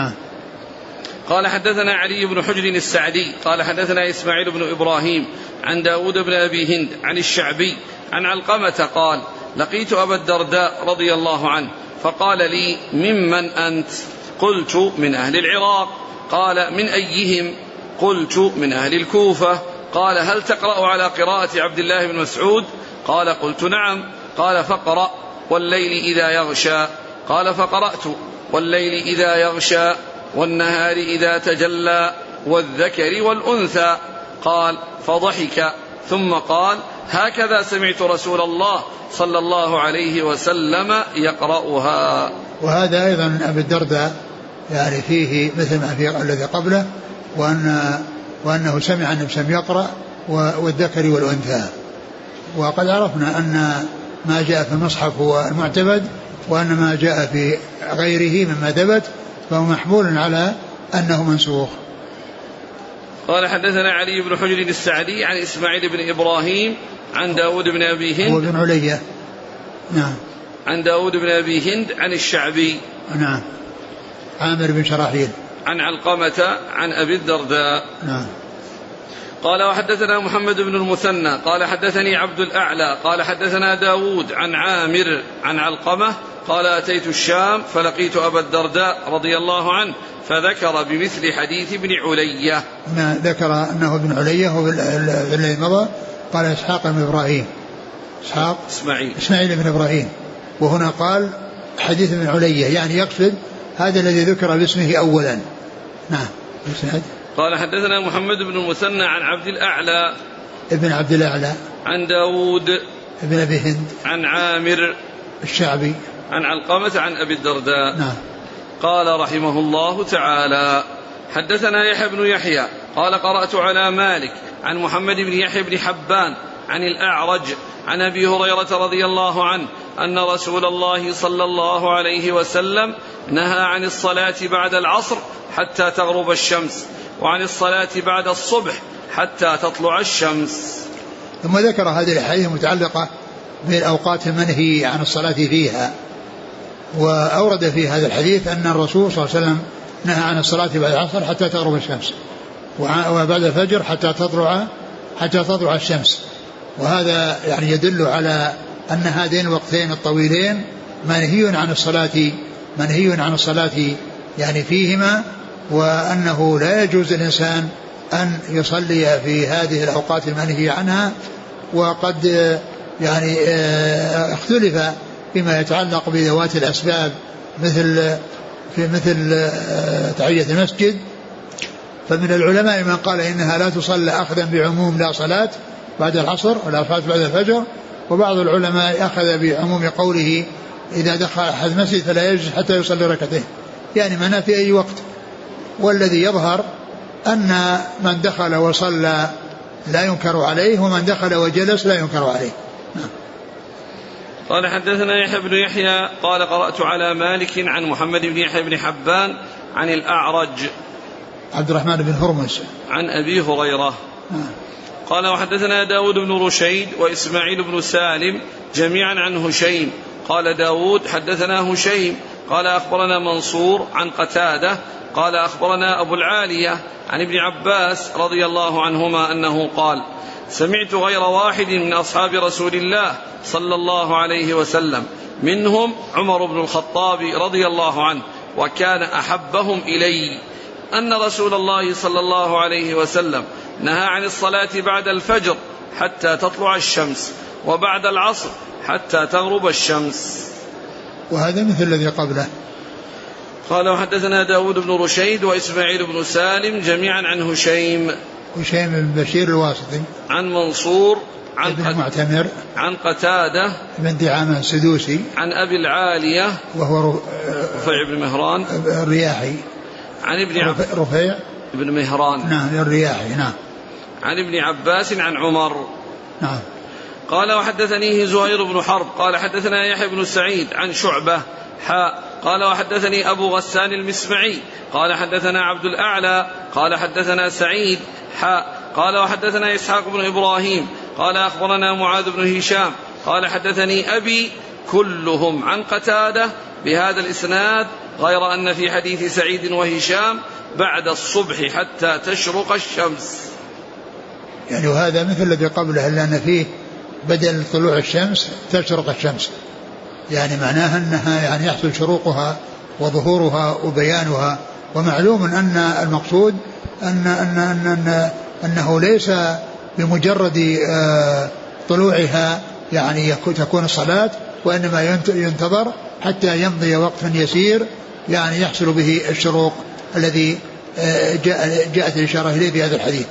قال حدثنا علي بن حجر السعدي قال حدثنا إسماعيل بن إبراهيم عن داود بن أبي هند عن الشعبي عن علقمة قال لقيت أبا الدرداء رضي الله عنه فقال لي ممن أنت؟ قلت من أهل العراق. قال من أيهم؟ قلت من أهل الكوفة. قال هل تقرأ على قراءة عبد الله بن مسعود؟ قال قلت نعم. قال فقرأ والليل إذا يغشى. قال فقرأت والليل إذا يغشى والنهار إذا تجلى والذكر والأنثى. قال فضحك ثم قال هكذا سمعت رسول الله صلى الله عليه وسلم يقرأها. وهذا أيضا أبي الدرداء يعني فيه مثل ما في الذي قبله وأنه سمع النبي صلى الله عليه وسلم يقرأ والذكر والأنثى. وقد عرفنا أن ما جاء في المصحف هو المعتمد وأن ما جاء في غيره مما ثبت فهو محمول على أنه منسوخ. قال حدثنا علي بن حجر السعدي عن إسماعيل بن إبراهيم عن داود بن أبي هند وابن علية عن داود بن أبي هند عن الشعبي عامر بن شراحيل عن علقمة عن أبي الدرداء. قال وحدثنا محمد بن المثنى قال حدثني عبد الأعلى قال حدثنا داود عن عامر عن علقمة قال أتيت الشام فلقيت أبا الدرداء رضي الله عنه فذكر بمثل حديث ابن علية. ذكر أنه ابن علية هو الذي مضى. قال إسحاق بن إبراهيم إسماعيل بن إبراهيم وهنا قال حديث ابن علية يعني يقصد هذا الذي ذكر باسمه أولا. قال حدثنا محمد بن المثنى عن عبد الأعلى ابن عبد الأعلى عن داود ابن أبي هند عن عامر الشعبي عن علقمة عن أبي الدرداء. قال رحمه الله تعالى حدثنا يحيى بن يحيى قال قرأت على مالك عن محمد بن يحيى بن حبان عن الأعرج عن أبي هريرة رضي الله عنه أن رسول الله صلى الله عليه وسلم نهى عن الصلاة بعد العصر حتى تغرب الشمس وعن الصلاة بعد الصبح حتى تطلع الشمس. ثم ذكر هذه الأحاديث المتعلقة بالأوقات المنهي عن الصلاة فيها. وأورد في هذا الحديث أن الرسول صلى الله عليه وسلم نهى عن الصلاة بعد العصر حتى تغرب الشمس وبعد الفجر حتى تطلع الشمس. وهذا يعني يدل على أن هذين الوقتين الطويلين منهي عن الصلاة يعني فيهما وأنه لا يجوز الإنسان أن يصلي في هذه الأوقات المنهي عنها. وقد يعني اختلف فيما يتعلق بذوات الأسباب مثل تحية المسجد. فمن العلماء من قال إنها لا تصلى أخذا بعموم لا صلاة بعد العصر ولا صلاة بعد الفجر. وبعض العلماء أخذ بعموم قوله إذا دخل أحد المسجد فلا يجلس حتى يصلي ركعتين يعني منع في أي وقت. والذي يظهر أن من دخل وصلى لا ينكر عليه ومن دخل وجلس لا ينكر عليه. قال حدثنا يحيى بن يحيى قال قرأت على مالك عن محمد بن يحيى بن حبان عن الأعرج عبد الرحمن بن هرمز عن أبي هريرة. قال وحدثنا داود بن رشيد وإسماعيل بن سالم جميعا عن هشيم. قال داود حدثنا هشيم قال أخبرنا منصور عن قتادة قال أخبرنا أبو العالية عن ابن عباس رضي الله عنهما أنه قال سمعت غير واحد من أصحاب رسول الله صلى الله عليه وسلم منهم عمر بن الخطاب رضي الله عنه وكان أحبهم إلي أن رسول الله صلى الله عليه وسلم نهى عن الصلاة بعد الفجر حتى تطلع الشمس وبعد العصر حتى تغرب الشمس. وهذا مثل الذي قبله. قال وحدثنا داود بن رشيد وإسماعيل بن سالم جميعا عن هشيم بن بشير الواسطي عن منصور ابن المعتمر عن قتادة بن دعامة السدوسي عن أبي العالية وهو رفيع بن مهران الرياحي عن ابن رفيع بن مهران الرياحي عن ابن عباس عن عمر. قال وحدثنيه زهير بن حرب قال حدثنا يحيى بن سعيد عن شعبة قال وحدثني أبو غسان المسمعي قال حدثنا عبد الأعلى قال حدثنا سعيد قال وحدثنا إسحاق بن إبراهيم قال أخبرنا معاذ بن هشام قال حدثني أبي كلهم عن قتادة بهذا الإسناد غير أن في حديث سعيد وهشام بعد الصبح حتى تشرق الشمس. يعني وهذا مثل الذي قبله لأن فيه بدل طلوع الشمس تشرق الشمس، يعني معناها أنها يعني يحصل شروقها وظهورها وبيانها. ومعلوم أن المقصود أنه ليس بمجرد طلوعها يعني تكون الصلاة، وإنما ينتظر حتى يمضي وقت يسير يعني يحصل به الشروق الذي جاءت الإشارة إليه في هذا الحديث.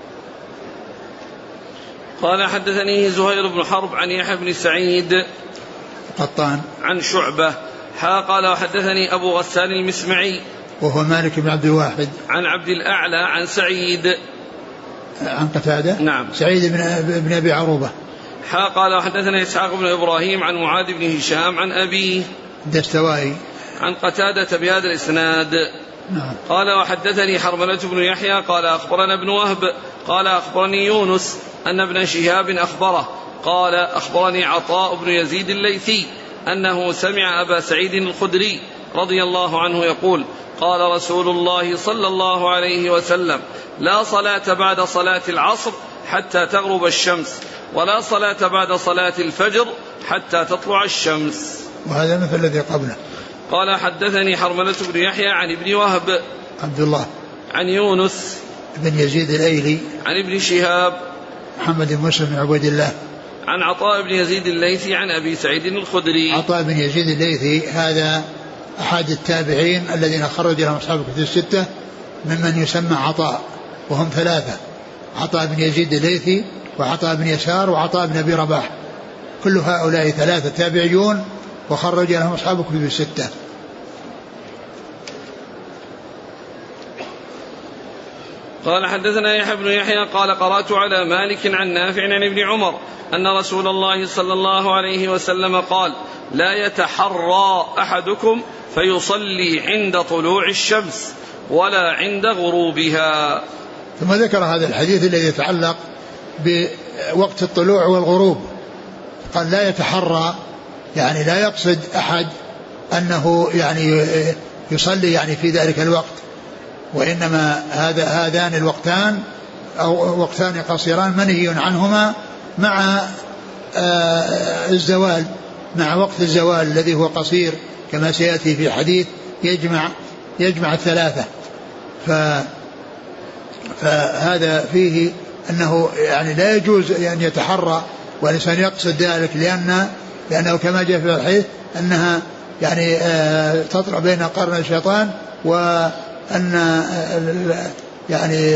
قال حدثني زهير بن حرب عن يحيى بن سعيد قطان عن شعبة قال وحدثني أبو غسان المسمعي وهو مالك بن عبد الواحد عن عبد الأعلى عن سعيد عن قتادة نعم سعيد بن أبي عروبة قال وحدثنا إسحاق بن إبراهيم عن معاذ بن هشام عن أبيه دستوائي عن قتادة بهذا الإسناد. نعم. قال وحدثني حرملة بن يحيى قال أخبرنا ابن وهب قال أخبرني يونس أن ابن شهاب أخبره قال أخبرني عطاء بن يزيد الليثي أنه سمع أبا سعيد الخدري رضي الله عنه يقول قال رسول الله صلى الله عليه وسلم لا صلاة بعد صلاة العصر حتى تغرب الشمس ولا صلاة بعد صلاة الفجر حتى تطلع الشمس. وهذا مثل الذي قبله. قال حدثني حرملة بن يحيى عن ابن وهب عبد الله عن يونس بن يزيد الأيلي عن ابن شهاب محمد بن مسلم بن عبيد الله عن عطاء بن يزيد الليثي عن أبي سعيد الخدري. عطاء بن يزيد الليثي هذا أحد التابعين الذين خرج لهم أصحاب الكتب الستة ممن يسمى عطاء، وهم ثلاثة: عطاء بن يزيد الليثي وعطاء بن يسار وعطاء بن أبي رباح، كل هؤلاء ثلاثة تابعيون وخرج لهم أصحاب الكتب الستة. قال حدثنا يحيى بن يحيى قال قرأت على مالك عن نافع عن ابن عمر أن رسول الله صلى الله عليه وسلم قال لا يتحرى أحدكم فيصلي عند طلوع الشمس ولا عند غروبها. ثم ذكر هذا الحديث الذي يتعلق بوقت الطلوع والغروب، قال لا يتحرى يعني لا يقصد أحد أنه يعني يصلي يعني في ذلك الوقت، وإنما هذان الوقتان أو وقتان قصيران منهي عنهما مع الزوال، مع وقت الزوال الذي هو قصير كما سيأتي في حديث يجمع الثلاثة. فهذا فيه أنه يعني لا يجوز أن يتحرى والإنسان يقصد ذلك، لأنه كما جاء في الحديث أنها يعني تطلع بين قرن الشيطان، وأن يعني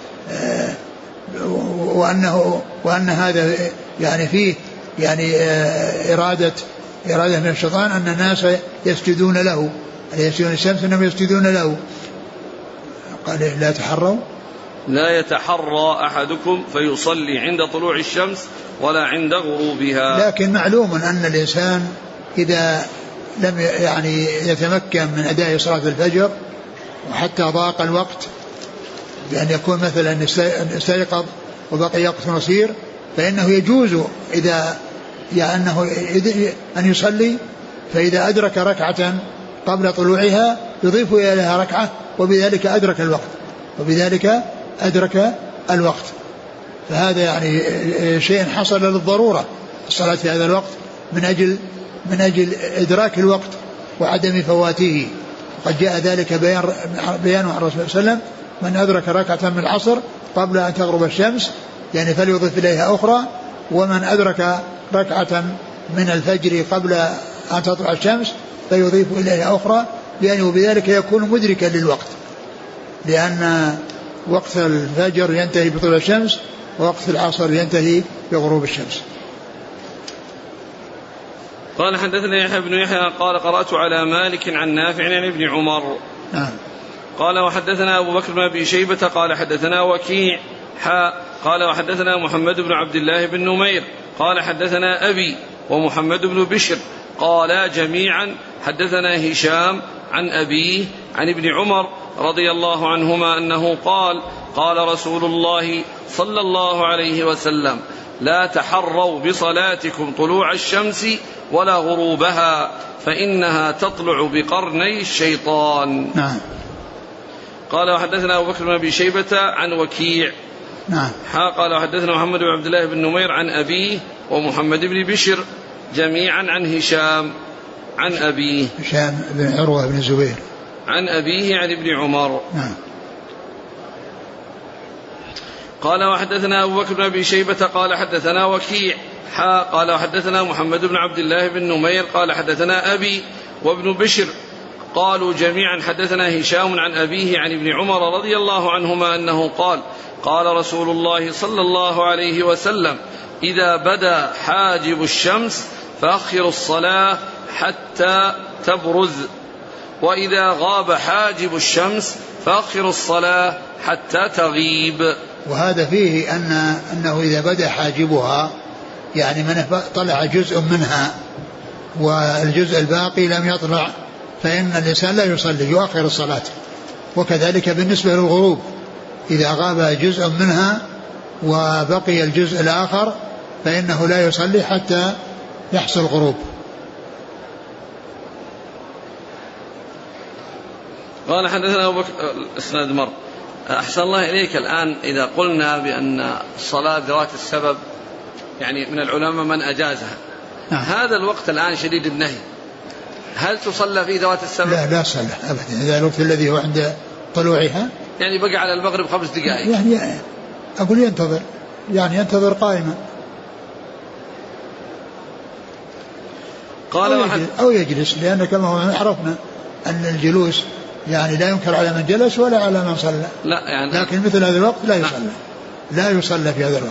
وأن هذا يعني فيه يعني إرادة من الشيطان أن الناس يسجدون له، يسجدون الشمس أنهم يسجدون له. قال لا تحروا لا يتحرى أحدكم فيصلي عند طلوع الشمس ولا عند غروبها. لكن معلوم أن الإنسان إذا لم يعني يتمكن من أداء صلاة الفجر وحتى ضاق الوقت بأن يكون مثلا استيقظ وبقي وقت قصير، فإنه يجوز إذا يعني أنه أن يصلي، فإذا أدرك ركعة قبل طلوعها يضيف إليها ركعة وبذلك أدرك الوقت. فهذا يعني شيء حصل للضرورة الصلاة في هذا الوقت من أجل إدراك الوقت وعدم فواته. وقد جاء ذلك بيان عن الرسول صلى الله عليه وسلم: من أدرك ركعة من العصر قبل أن تغرب الشمس يعني فليضيف إليها أخرى، ومن أدرك ركعة من الفجر قبل أن تطلع الشمس فيضيف إليها أخرى، لأنه بذلك يكون مدركا للوقت، لأن وقت الفجر ينتهي بطلوع الشمس ووقت العصر ينتهي بغروب الشمس. قال حدثنا يحيى بن يحيى قال قرأت على مالك عن نافع عن ابن عمر. نعم. قال وحدثنا أبو بكر بن أبي شيبة قال حدثنا وكيع قال وحدثنا محمد بن عبد الله بن نمير قال حدثنا أبي ومحمد بن بشر قالا جميعا حدثنا هشام عن أبيه عن ابن عمر رضي الله عنهما أنه قال قال رسول الله صلى الله عليه وسلم لا تحروا بصلاتكم طلوع الشمس ولا غروبها فإنها تطلع بقرني الشيطان. نعم. قال وحدثنا أبو بكر بن أبي شيبة عن وكيع. نعم. قال وحدثنا محمد بن عبد الله بن نمير عن أبيه ومحمد بن بشر جميعا عن هشام عن أبيه هشام بن عروة بن الزبير عن أبيه عن ابن عمر. نعم. قال وحدثنا أبو بكر بن أبي شيبة قال حدثنا وكيع قال وحدثنا محمد بن عبد الله بن نمير قال حدثنا أبي وابن بشر قالوا جميعا حدثنا هشام عن أبيه عن ابن عمر رضي الله عنهما أنه قال قال رسول الله صلى الله عليه وسلم إذا بدا حاجب الشمس فأخروا الصلاة حتى تبرز وإذا غاب حاجب الشمس فأخروا الصلاة حتى تغيب. وهذا فيه أنه إذا بدا حاجبها يعني من طلع جزء منها والجزء الباقي لم يطلع فإن الإنسان لا يصلي يؤخر الصلاة. وكذلك بالنسبة للغروب إذا غاب جزء منها وبقي الجزء الآخر فإنه لا يصلي حتى يحصل الغروب. قال حدثنا أبو بكر الإسناد مر. أحسن الله إليك. الآن إذا قلنا بأن الصلاة ذوات السبب يعني من العلماء من أجازها هذا الوقت الآن شديد النهي هل تصلى في ذوات السبب؟ لا صلى أبدا. إذا الوقت الذي هو عند طلوعها يعني بقى على المغرب 5 دقائق يعني أقول ينتظر يعني ينتظر قائما قال أو يجلس لأن كما هو عرفنا أن الجلوس يعني لا ينكر على من جلس ولا على من صلى. لا يعني لكن مثل هذا الوقت لا يصلى لا يصلى في هذا الوقت.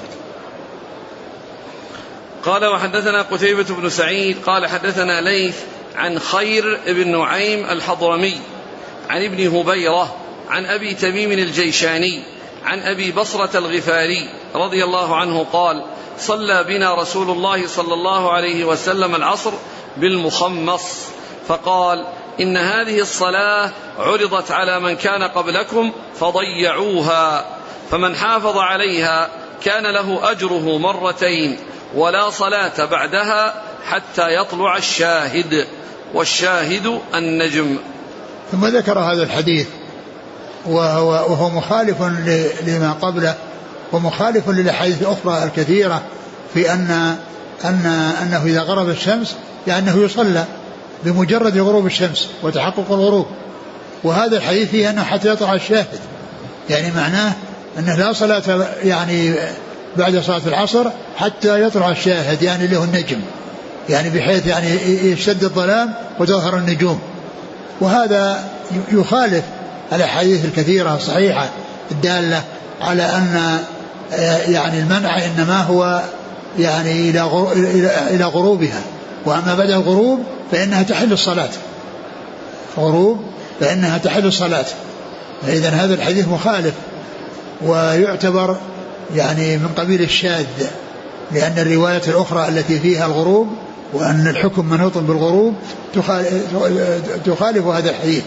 قال وحدثنا قتيبة بن سعيد قال حدثنا ليث عن خير بن نعيم الحضرمي عن ابن هبيرة عن أبي تميم الجيشاني عن أبي بصرة الغفاري رضي الله عنه قال صلى بنا رسول الله صلى الله عليه وسلم العصر بالمخمص فقال إن هذه الصلاة عرضت على من كان قبلكم فضيعوها فمن حافظ عليها كان له أجره 2 ولا صلاة بعدها حتى يطلع الشاهد والشاهد النجم. ثم ذكر هذا الحديث وهو مخالف لما قبله ومخالف للأحاديث الأخرى الكثيرة في أنه إذا غرب الشمس يعني أنه يصلى بمجرد غروب الشمس وتحقق الغروب. وهذا الحديث فيه أنه حتى يطلع الشاهد يعني معناه أنه لا صلاة يعني بعد صلاة العصر حتى يطلع الشاهد يعني له النجم يعني بحيث يعني يشتد الظلام وتظهر النجوم. وهذا يخالف الأحاديث الكثيرة الصحيحة الدالة على أن يعني المنع إنما هو يعني إلى غروبها وأما بعد الغروب فإنها تحل الصلاة غروب فإنها تحل الصلاة. فإذن هذا الحديث مخالف ويعتبر يعني من قبيل الشاذ لأن الرواية الأخرى التي فيها الغروب وأن الحكم منوط بالغروب تخالف هذا الحديث.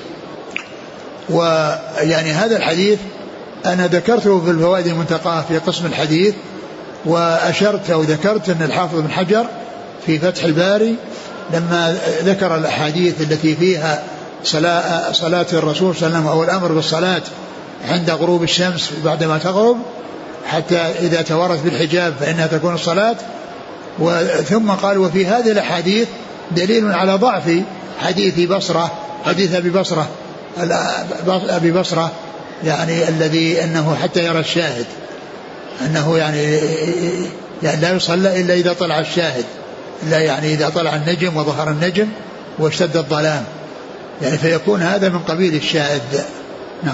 ويعني هذا الحديث أنا ذكرته في الفوائد المنتقاة في قسم الحديث وأشرت أو ذكرت أن الحافظ بن حجر في فتح الباري لما ذكر الأحاديث التي فيها صلاة الرسول صلى الله عليه وسلم أو الأمر بالصلاة عند غروب الشمس بعدما تغرب حتى إذا توارت بالحجاب فإنها تكون الصلاة. ثم قال وفي هذه الأحاديث دليل على ضعف حديث أبي بصرة يعني الذي أنه حتى يرى الشاهد أنه يعني لا يصلى إلا إذا طلع الشاهد إلا يعني إذا طلع النجم وظهر النجم واشتد الظلام يعني فيكون هذا من قبيل الشاهد. نعم.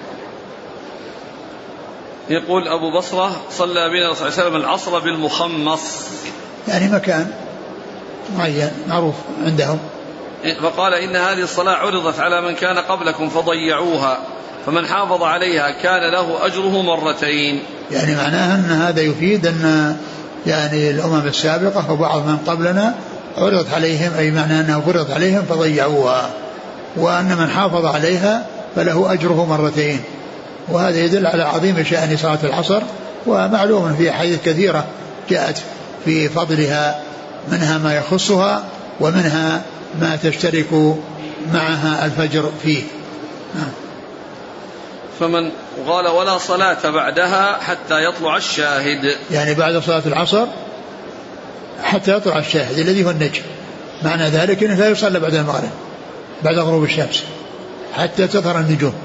يقول أبو بصرة صلى بنا صلى الله عليه وسلم العصر بالمخمص يعني مكان معين معروف عندهم فقال إن هذه الصلاة عرضت على من كان قبلكم فضيعوها فمن حافظ عليها كان له أجره مرتين. يعني معناها أن هذا يفيد أن يعني الأمم السابقة وبعض من قبلنا عرضت عليهم، أي معنى أنه فرضت عليهم فضيعوها، وأن من حافظ عليها فله أجره مرتين. وهذا يدل على عظيم شأن صلاة العصر، ومعلوم في أحاديث كثيرة جاءت في فضلها، منها ما يخصها ومنها ما تشترك معها الفجر فيه. فمن قال ولا صلاة بعدها حتى يطلع الشاهد، يعني بعد صلاة العصر حتى يطلع الشاهد الذي هو النجم، معنى ذلك أنه لا يصلى بعد المغرب بعد غروب الشمس حتى تظهر النجوم.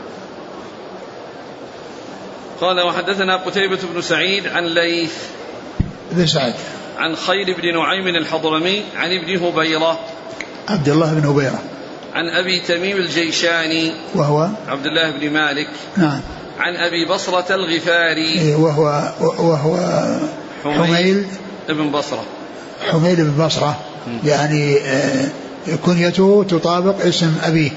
قال وحدثنا قتيبة بن سعيد عن ليث بن سعد عن خير بن نعيم الحضرمي عن ابن هبيرة عبد الله بن هبيرة عن أبي تميم الجيشاني وهو عبد الله بن مالك نعم عن أبي بصرة الغفاري وهو حميل بن بصرة، حميل بن بصرة، يعني كنيته تطابق اسم أبيه.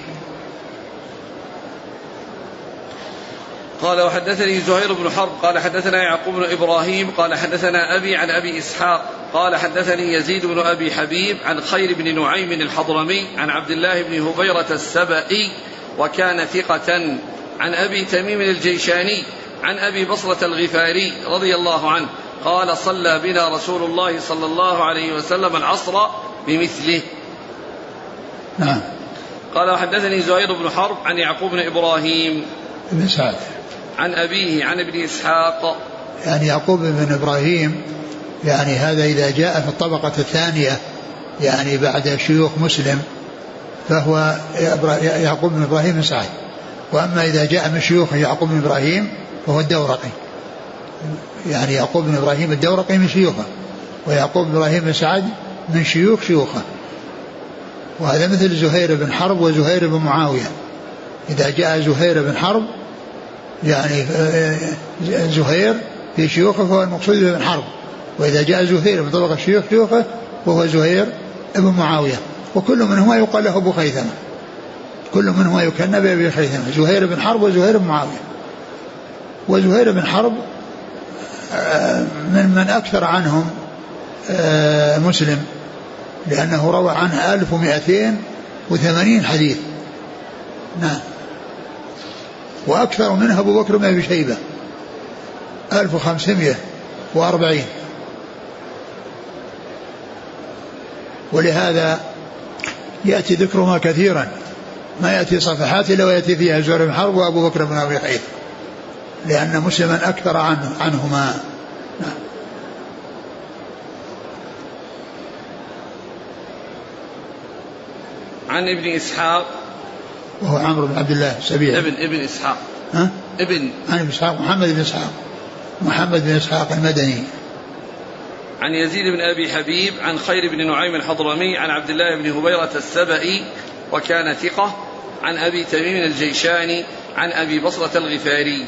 قال وحدثني زهير بن حرب قال حدثنا يعقوب بن إبراهيم قال حدثنا أبي عن أبي إسحاق قال حدثني يزيد بن أبي حبيب عن خير بن نعيم الحضرمي عن عبد الله بن هبيرة السبئي وكان ثقة عن أبي تميم الجيشاني عن أبي بصرة الغفاري رضي الله عنه قال صلى بنا رسول الله صلى الله عليه وسلم العصر بمثله. نعم. قال وحدثني زهير بن حرب عن يعقوب بن إبراهيم بن سعد عن أبيه عن ابن إسحاق. يعني يعقوب بن إبراهيم يعني هذا إذا جاء في الطبقة الثانية يعني بعد شيوخ مسلم فهو يعقوب بن إبراهيم بن سعد، وأما إذا جاء من شيوخ يعقوب بن إبراهيم فهو الدورقي، يعني يعقوب بن إبراهيم الدورقي من شيوخه، ويعقوب بن إبراهيم بن سعد من شيوخ شيوخه. وهذا مثل زهير بن حرب وزهير بن معاوية، إذا جاء زهير بن حرب يعني زهير في شيوخه فهو المقصود بن حرب، وإذا جاء زهير من طبقة شيوخه وهو زهير بن معاوية، وكل منهما يقال له أبو خيثمة، كل منهما يكنى بأبي خيثمة، زهير بن حرب وزهير بن معاوية. وزهير بن حرب من أكثر عنهم مسلم، لأنه روى عنه 1280 حديث. نعم. وأكثر منها أبو بكر بن أبي شيبة 1540. ولهذا يأتي ذكرهما كثيرا، ما يأتي صفحات إلا ويأتي فيها زهير بن حرب وأبو بكر بن أبي شيبة، لأن مسلما أكثر عنهما. نعم. عن ابن إسحاق وهو عمرو بن عبد الله السبيعي ابن إسحاق عن ابن إسحاق محمد بن إسحاق المدني عن يزيد بن أبي حبيب عن خير بن نعيم الحضرمي عن عبد الله بن هبيرة السبئي وكان ثقة عن أبي تميم الجيشاني عن أبي بصرة الغفاري.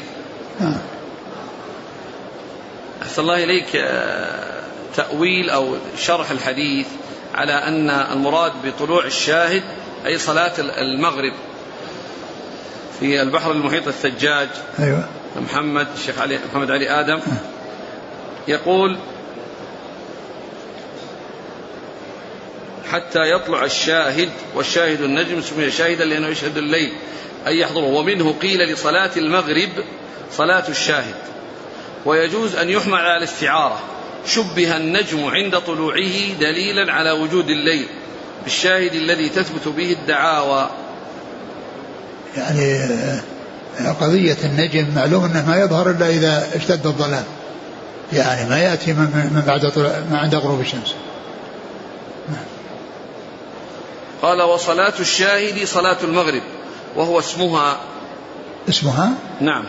أحسن الله إليك تأويل أو شرح الحديث على أن المراد بطلوع الشاهد أي صلاة المغرب في البحر المحيط الثجاج. أيوة. محمد علي آدم يقول حتى يطلع الشاهد، والشاهد النجم سمي شاهدا لأنه يشهد الليل أي يحضره. ومنه قيل لصلاة المغرب صلاة الشاهد، ويجوز أن يحمل على الاستعارة. شبه النجم عند طلوعه دليلا على وجود الليل بالشاهد الذي تثبت به الدعاوى. يعني قضية النجم معلوم أنه ما يظهر إلا إذا اشتد الظلام، يعني ما يأتي من ما عند غروب الشمس. قال وصلاة الشاهد صلاة المغرب وهو اسمها نعم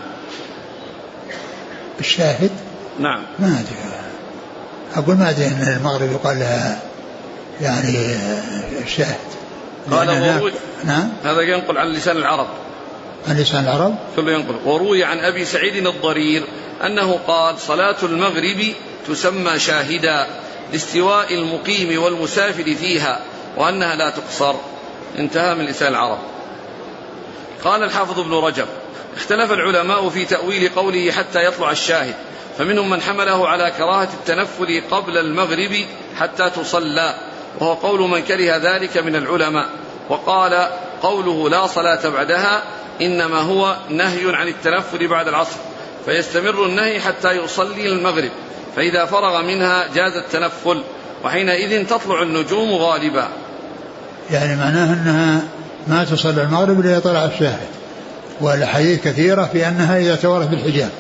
الشاهد. نعم. ما أدري، أقول ما أدري أن المغرب يقال لها يعني الشاهد. قال نعم. هذا ينقل عن لسان العرب كله ينقل. وروي عن أبي سعيد الضرير أنه قال صلاة المغرب تسمى شاهدا لاستواء المقيم والمسافر فيها وأنها لا تقصر. انتهى من لسان العرب. قال الحافظ ابن رجب اختلف العلماء في تأويل قوله حتى يطلع الشاهد، فمنهم من حمله على كراهة التنفل قبل المغرب حتى تصلى، وهو قول من كره ذلك من العلماء، وقال قوله لا صلاة بعدها إنما هو نهي عن التنفل بعد العصر، فيستمر النهي حتى يصلي المغرب، فإذا فرغ منها جاز التنفل، وحينئذ تطلع النجوم غالبا. يعني معناه أنها ما تصلي المغرب إلا طلع الشاهد، والحديث كثيرة في أنها إذا توارت بالحجاب.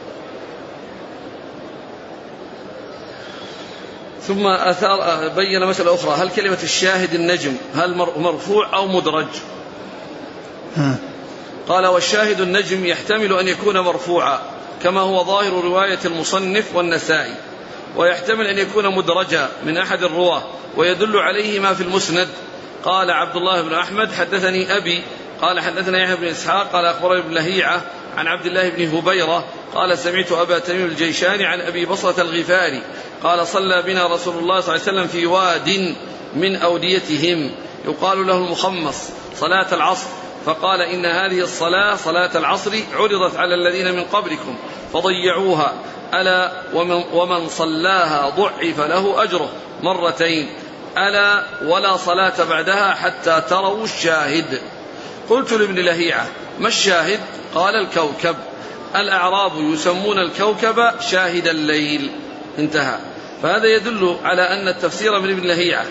ثم بين مسألة أخرى، هل كلمة الشاهد النجم هل مرفوع أو مدرج؟ قال والشاهد النجم يحتمل أن يكون مرفوعا كما هو ظاهر رواية المصنف والنسائي، ويحتمل أن يكون مدرجا من أحد الرواة، ويدل عليه ما في المسند. قال عبد الله بن أحمد حدثني أبي قال حدثنا يحيى بن إسحاق قال أخبرني ابن لهيعة عن عبد الله بن هبيرة قال سمعت أبا تميم الجيشاني عن أبي بصرة الغفاري قال صلى بنا رسول الله صلى الله عليه وسلم في واد من أوديتهم يقال له المخمص صلاة العصر، فقال إن هذه الصلاة صلاة العصر عرضت على الذين من قبلكم فضيعوها، ألا ومن صلاها ضعف له أجره مرتين، ألا ولا صلاة بعدها حتى تروا الشاهد. قلت لابن لهيعة ما الشاهد؟ قال الكوكب، الأعراب يسمون الكوكب شاهد الليل. انتهى. فهذا يدل على أن التفسير من ابن لهيعة.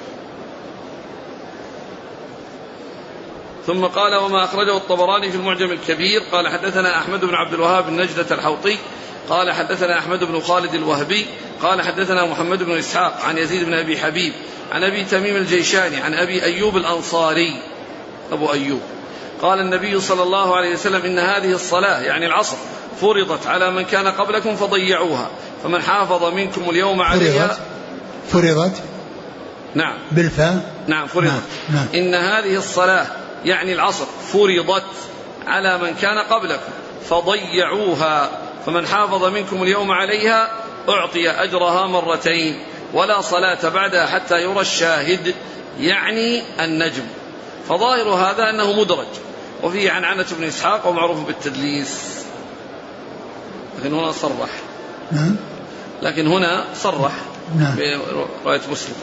ثم قال وما أخرجه الطبراني في المعجم الكبير قال حدثنا أحمد بن عبد الوهاب بن نجدة الحوطي قال حدثنا أحمد بن خالد الوهبي قال حدثنا محمد بن إسحاق عن يزيد بن أبي حبيب عن أبي تميم الجيشاني عن أبي أيوب الأنصاري أبو أيوب قال النبي صلى الله عليه وسلم إن هذه الصلاة يعني العصر فرضت على من كان قبلكم فضيعوها، فمن حافظ منكم اليوم عليها. فرضت نعم بالفاء. نعم فرضت. نعم. إن هذه الصلاة يعني العصر فرضت على من كان قبلكم فضيعوها، فمن حافظ منكم اليوم عليها أعطي أجرها مرتين، ولا صلاة بعدها حتى يرى الشاهد يعني النجم. فظاهر هذا أنه مدرج، وفيه عنعنة بن إسحاق ومعروف بالتدليس، لكن هنا صرح. لكن هنا صرح برواية مسلم.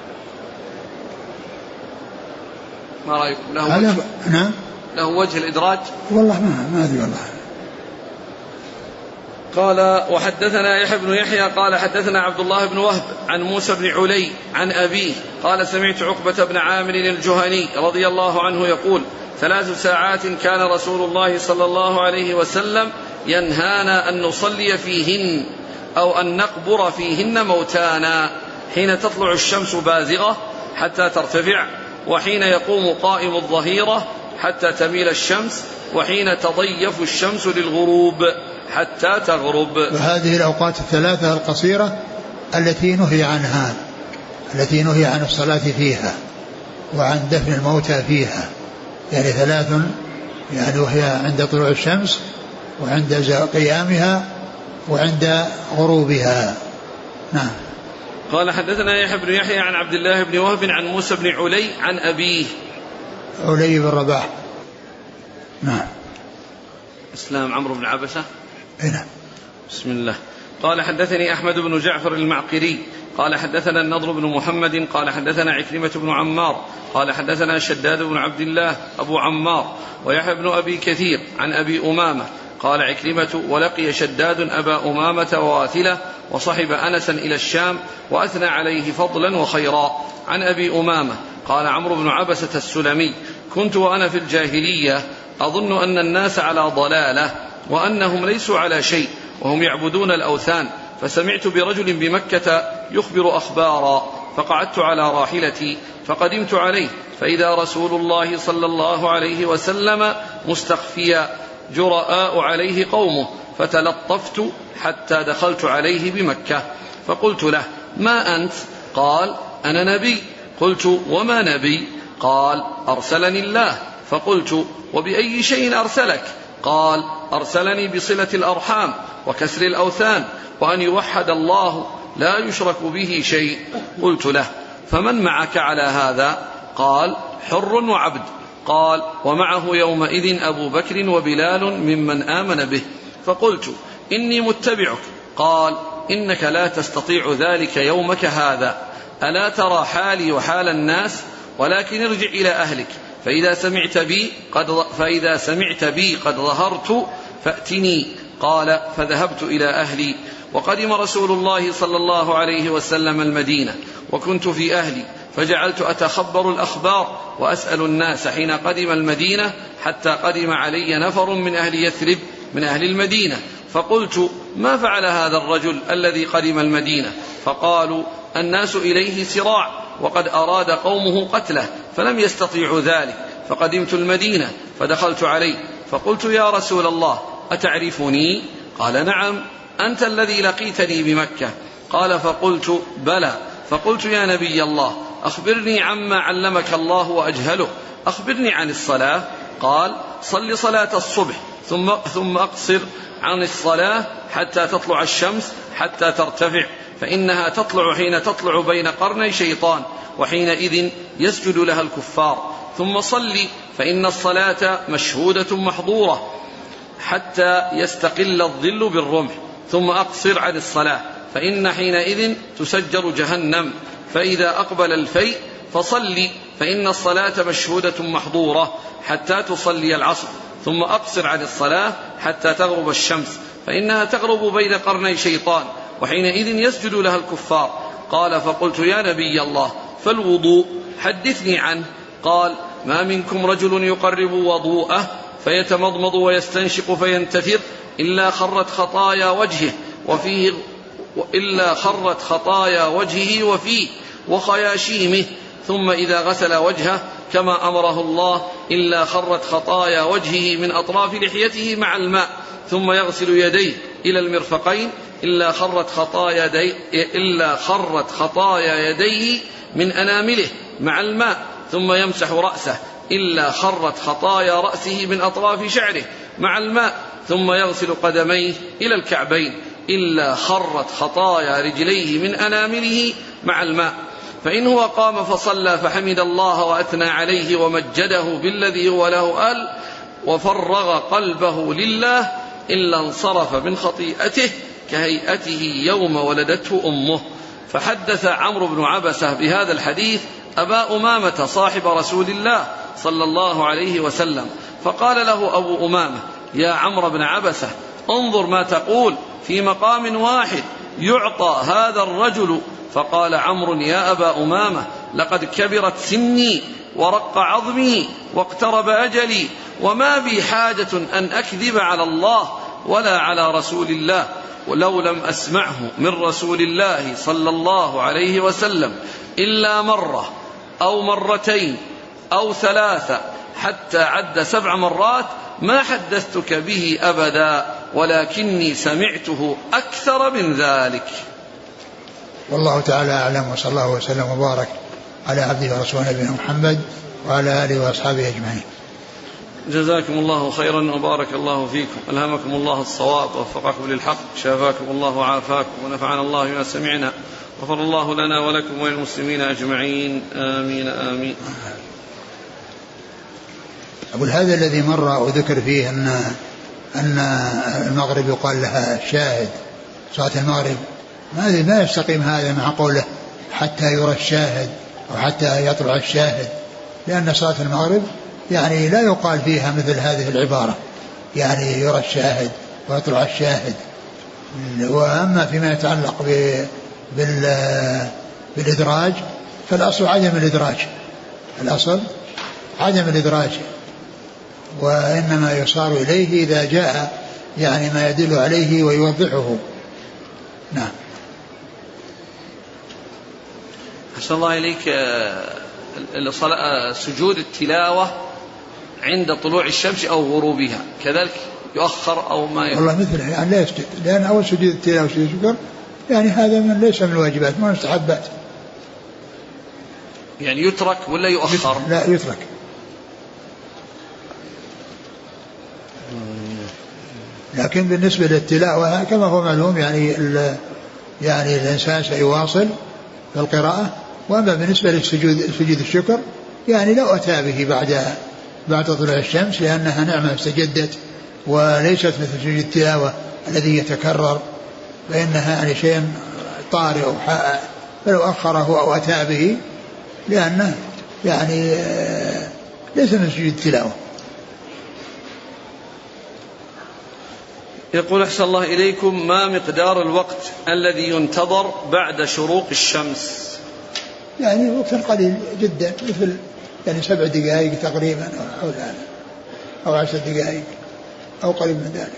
ما رأيكم؟ له وجه؟ نعم له وجه الإدراج؟ والله ما أدري والله. قال وحدثنا يحيى بن يحيى قال حدثنا عبد الله بن وهب عن موسى بن علي عن أبيه قال سمعت عقبة بن عامر الجهني رضي الله عنه يقول 3 ساعات كان رسول الله صلى الله عليه وسلم ينهانا أن نصلي فيهن أو أن نقبر فيهن موتانا، حين تطلع الشمس بازغة حتى ترتفع، وحين يقوم قائم الظهيرة حتى تميل الشمس، وحين تضيف الشمس للغروب حتى تغرب. وهذه الأوقات الثلاثة القصيرة التي نهي عنها، التي نهي عن الصلاة فيها وعن دفن الموتى فيها، يعني 3 يعني وهي عند طلوع الشمس وعند قيامها وعند غروبها. نعم. قال حدثنا يحيى بن يحيى عن عبد الله بن وهب عن موسى بن علي عن أبيه علي بن رباح. نعم. اسلام عمرو بن عبسة. نعم. بسم الله. قال حدثني أحمد بن جعفر المعقري قال حدثنا النضر بن محمد قال حدثنا عكرمة بن عمار قال حدثنا شداد بن عبد الله أبو عمار ويحيى بن أبي كثير عن أبي أمامة قال عكرمة ولقي شداد أبا أمامة وواثلة وصحب أنسا إلى الشام وأثنى عليه فضلا وخيرا. عن أبي أمامة قال عمرو بن عبسة السلمي كنت وأنا في الجاهلية أظن أن الناس على ضلالة وأنهم ليسوا على شيء وهم يعبدون الأوثان، فسمعت برجل بمكة يخبر أخبارا، فقعدت على راحلتي فقدمت عليه فإذا رسول الله صلى الله عليه وسلم مستخفيا جراء عليه قومه، فتلطفت حتى دخلت عليه بمكة فقلت له ما أنت؟ قال أنا نبي. قلت وما نبي؟ قال أرسلني الله. فقلت وبأي شيء أرسلك؟ قال أرسلني بصلة الأرحام وكسر الأوثان وأن يوحد الله لا يشرك به شيء. قلت له فمن معك على هذا؟ قال حر وعبد. قال: ومعه يومئذ أبو بكر وبلال ممن آمن به. فقلت: إني متبعك. قال: إنك لا تستطيع ذلك يومك هذا، ألا ترى حالي وحال الناس؟ ولكن ارجع إلى أهلك، فإذا سمعت بي قد ظهرت فأتني. قال: فذهبت إلى أهلي. وقدم رسول الله صلى الله عليه وسلم المدينة، وكنت في أهلي، فجعلت أتخبر الأخبار وأسأل الناس حين قدم المدينة، حتى قدم علي نفر من أهل يثرب من أهل المدينة، فقلت: ما فعل هذا الرجل الذي قدم المدينة؟ فقالوا: الناس إليه سراع، وقد أراد قومه قتله فلم يستطيعوا ذلك، فقدمت المدينة فدخلت عليه فقلت: يا رسول الله، أتعرفني؟ قال: نعم، أنت الذي لقيتني بمكة. قال: فقلت: بلى. فقلت: يا نبي الله، أخبرني عما علمك الله وأجهله، أخبرني عن الصلاة. قال: صل صلاة الصبح ثم أقصر عن الصلاة حتى تطلع الشمس حتى ترتفع، فإنها تطلع حين تطلع بين قرني شيطان، وحينئذ يسجد لها الكفار. ثم صل، فإن الصلاة مشهودة محظورة حتى يستقل الظل بالرمح. ثم أقصر عن الصلاة، فإن حينئذ تسجر جهنم. فإذا أقبل الفيء فصل، فإن الصلاة مشهودة محظورة حتى تصلي العصر. ثم أقصر عن الصلاة حتى تغرب الشمس، فإنها تغرب بين قرني شيطان، وحينئذ يسجد لها الكفار. قال: فقلت: يا نبي الله، فالوضوء حدثني عنه. قال: ما منكم رجل يقرب وضوءه فيتمضمض ويستنشق فينتثر إلا خرت خطايا وجهه وفيه وخياشيمه، ثم إذا غسل وجهه كما أمره الله إلا خرت خطايا وجهه من أطراف لحيته مع الماء، ثم يغسل يديه إلى المرفقين إلا خرت خطايا يديه من أنامله مع الماء، ثم يمسح رأسه إلا خرت خطايا رأسه من أطراف شعره مع الماء، ثم يغسل قدميه إلى الكعبين إلا خرت خطايا رجليه من أنامله مع الماء. فإن هو قام فصلى فحمد الله وأثنى عليه ومجده بالذي هو له أهل وفرغ قلبه لله إلا انصرف من خطيئته كهيئته يوم ولدته أمه. فحدث عمرو بن عبسة بهذا الحديث أبا أمامة صاحب رسول الله صلى الله عليه وسلم، فقال له أبو أمامة: يا عمرو بن عبسة، انظر ما تقول في مقام واحد يعطى هذا الرجل. فقال عمرو: يا أبا أمامة، لقد كبرت سني ورق عظمي واقترب أجلي، وما بي حاجة أن أكذب على الله ولا على رسول الله، ولو لم أسمعه من رسول الله صلى الله عليه وسلم إلا مرة أو مرتين أو ثلاثة حتى عد 7 مرات ما حدثتك به أبدا، ولكني سمعته أكثر من ذلك. والله تعالى أعلم، وصلى الله وسلم وبارك على عبده ورسوله نبينا محمد وعلى آله وأصحابه أجمعين. جزاكم الله خيرا وبارك الله فيكم، ألهمكم الله الصواب ووفقكم للحق، شافاكم الله وعافاكم، ونفعنا الله بما سمعنا، غفر الله لنا ولكم وللمسلمين أجمعين، آمين آمين. أقول هذا الذي مر وذكر فيه أن المغرب يقال لها الشاهد، صلاة المغرب، ما يستقيم هذا مع قوله حتى يرى الشاهد أو حتى يطلع الشاهد، لأن صلاة المغرب يعني لا يقال فيها مثل هذه العبارة، يعني يرى الشاهد ويطلع الشاهد. وأما فيما يتعلق بالإدراج فالأصل عدم الإدراج، الأصل عدم الإدراج، وإنما يصار إليه إذا جاء يعني ما يدل عليه ويوضحه. نعم. أحسن الله إليك، سجود التلاوة عند طلوع الشمس أو غروبها كذلك يؤخر أو ما يؤخر؟ والله مثله يعني لا يسجد، لأن أول سجود التلاوة وسجود الشكر يعني هذا ليس من الواجبات، ما مستحبات، يعني يترك ولا يؤخر؟ لا يترك. لكن بالنسبة للتلاوة كما هو معلوم يعني الإنسان سيواصل في القراءة. وأما بالنسبة لسجود الشكر يعني لو أتى به بعد طلوع الشمس، لأنها نعمة استجدت وليست مثل سجود التلاوة الذي يتكرر، فإنها يعني شيء طارئ فلو أخره أو أتى به، لأنه يعني ليس من سجود التلاوة. يقول أحسن الله إليكم: ما مقدار الوقت الذي ينتظر بعد شروق الشمس؟ يعني وقت قليل جدا، مثل يعني 7 دقائق تقريبا أو 10 دقائق أو قريب من ذلك.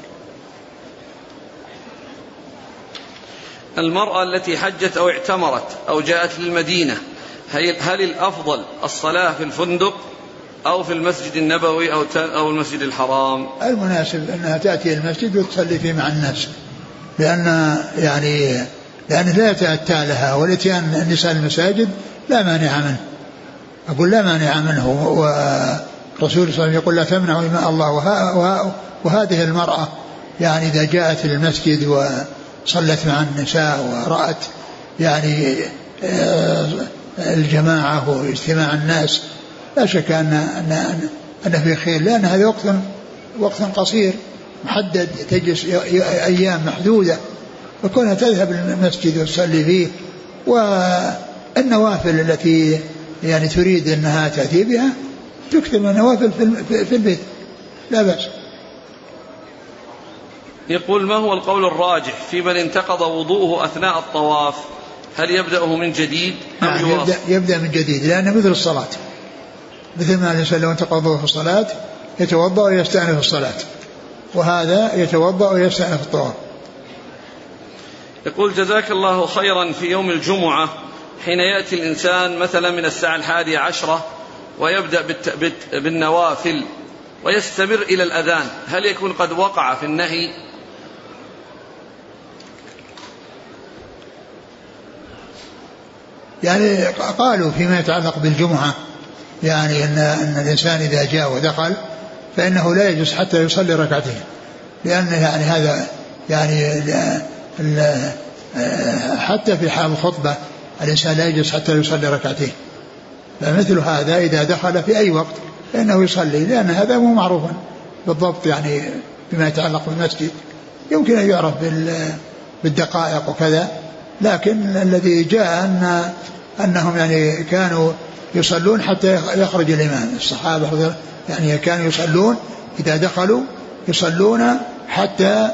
المرأة التي حجت أو اعتمرت أو جاءت للمدينة، هل الأفضل الصلاة في الفندق أو في المسجد النبوي أو المسجد الحرام؟ المناسب أنها تأتي المسجد وتصلي فيه مع الناس، لأن لا يتأتى لها، والاتيان النساء المساجد لا مانع منه، أقول لا مانع منه. ورسول صلى الله عليه وسلم يقول: لا تمنعوا إماء الله. وهذه المرأة يعني إذا جاءت للمسجد وصلت مع النساء ورأت يعني الجماعة واجتماع الناس، لا شك أن في خير، لأن هذا وقت قصير محدد، تجلس أيام محدودة، فكونها تذهب للمسجد وتصلي فيه. والنوافل التي يعني تريد أنها تأتي بها تكتب النوافل في البيت، لا بأس. يقول: ما هو القول الراجح في من انتقض وضوءه أثناء الطواف؟ هل يبدأه من جديد أم يبدأ من جديد، لأنه مثل الصلاة، مثل ما الإنسان لو انتقض وضوءه في الصلاة يتوضأ ويستأنف الصلاة، وهذا يتوضأ ويستأنف الطواف. يقول: جزاك الله خيرا، في يوم الجمعة حين يأتي الإنسان مثلا من الساعة 11 ويبدأ بالنوافل ويستمر إلى الأذان، هل يكون قد وقع في النهي؟ يعني قالوا فيما يتعلق بالجمعة، يعني أن الإنسان إذا جاء ودخل فإنه لا يجوز حتى يصلي ركعتين، لأن يعني هذا يعني حتى في حال الخطبة الإنسان لا يجوز حتى يصلي ركعتين. فمثل هذا إذا دخل في أي وقت فإنه يصلي، لأن هذا مو معروفا بالضبط يعني بما يتعلق بالمسجد، يمكن أن يعرف بالدقائق وكذا، لكن الذي جاء أنهم يعني كانوا يصلون حتى يخرج الإمام. الصحابة يعني كانوا يصلون إذا دخلوا يصلون حتى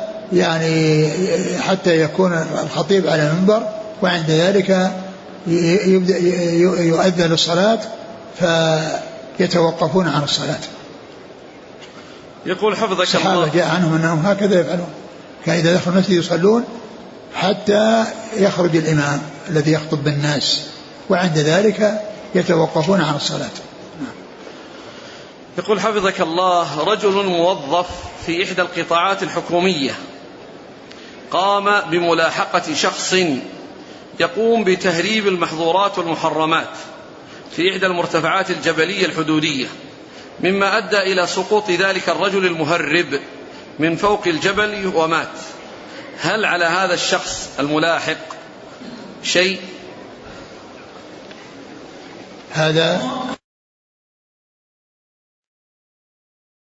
يكون الخطيب على المنبر، وعند ذلك يبدأ يؤذن الصلاة فيتوقفون عن الصلاة. يقول: حفظك الله، الصحابة جاء عنهم أنهم هكذا يفعلون، كان إذا دخلوا المسجد يصلون حتى يخرج الإمام الذي يخطب بالناس، وعند ذلك يتوقفون عن الصلاة. يقول: حفظك الله، رجل موظف في إحدى القطاعات الحكومية قام بملاحقة شخص يقوم بتهريب المحظورات والمحرمات في إحدى المرتفعات الجبلية الحدودية، مما أدى إلى سقوط ذلك الرجل المهرب من فوق الجبل ومات. هل على هذا الشخص الملاحق شيء؟ هذا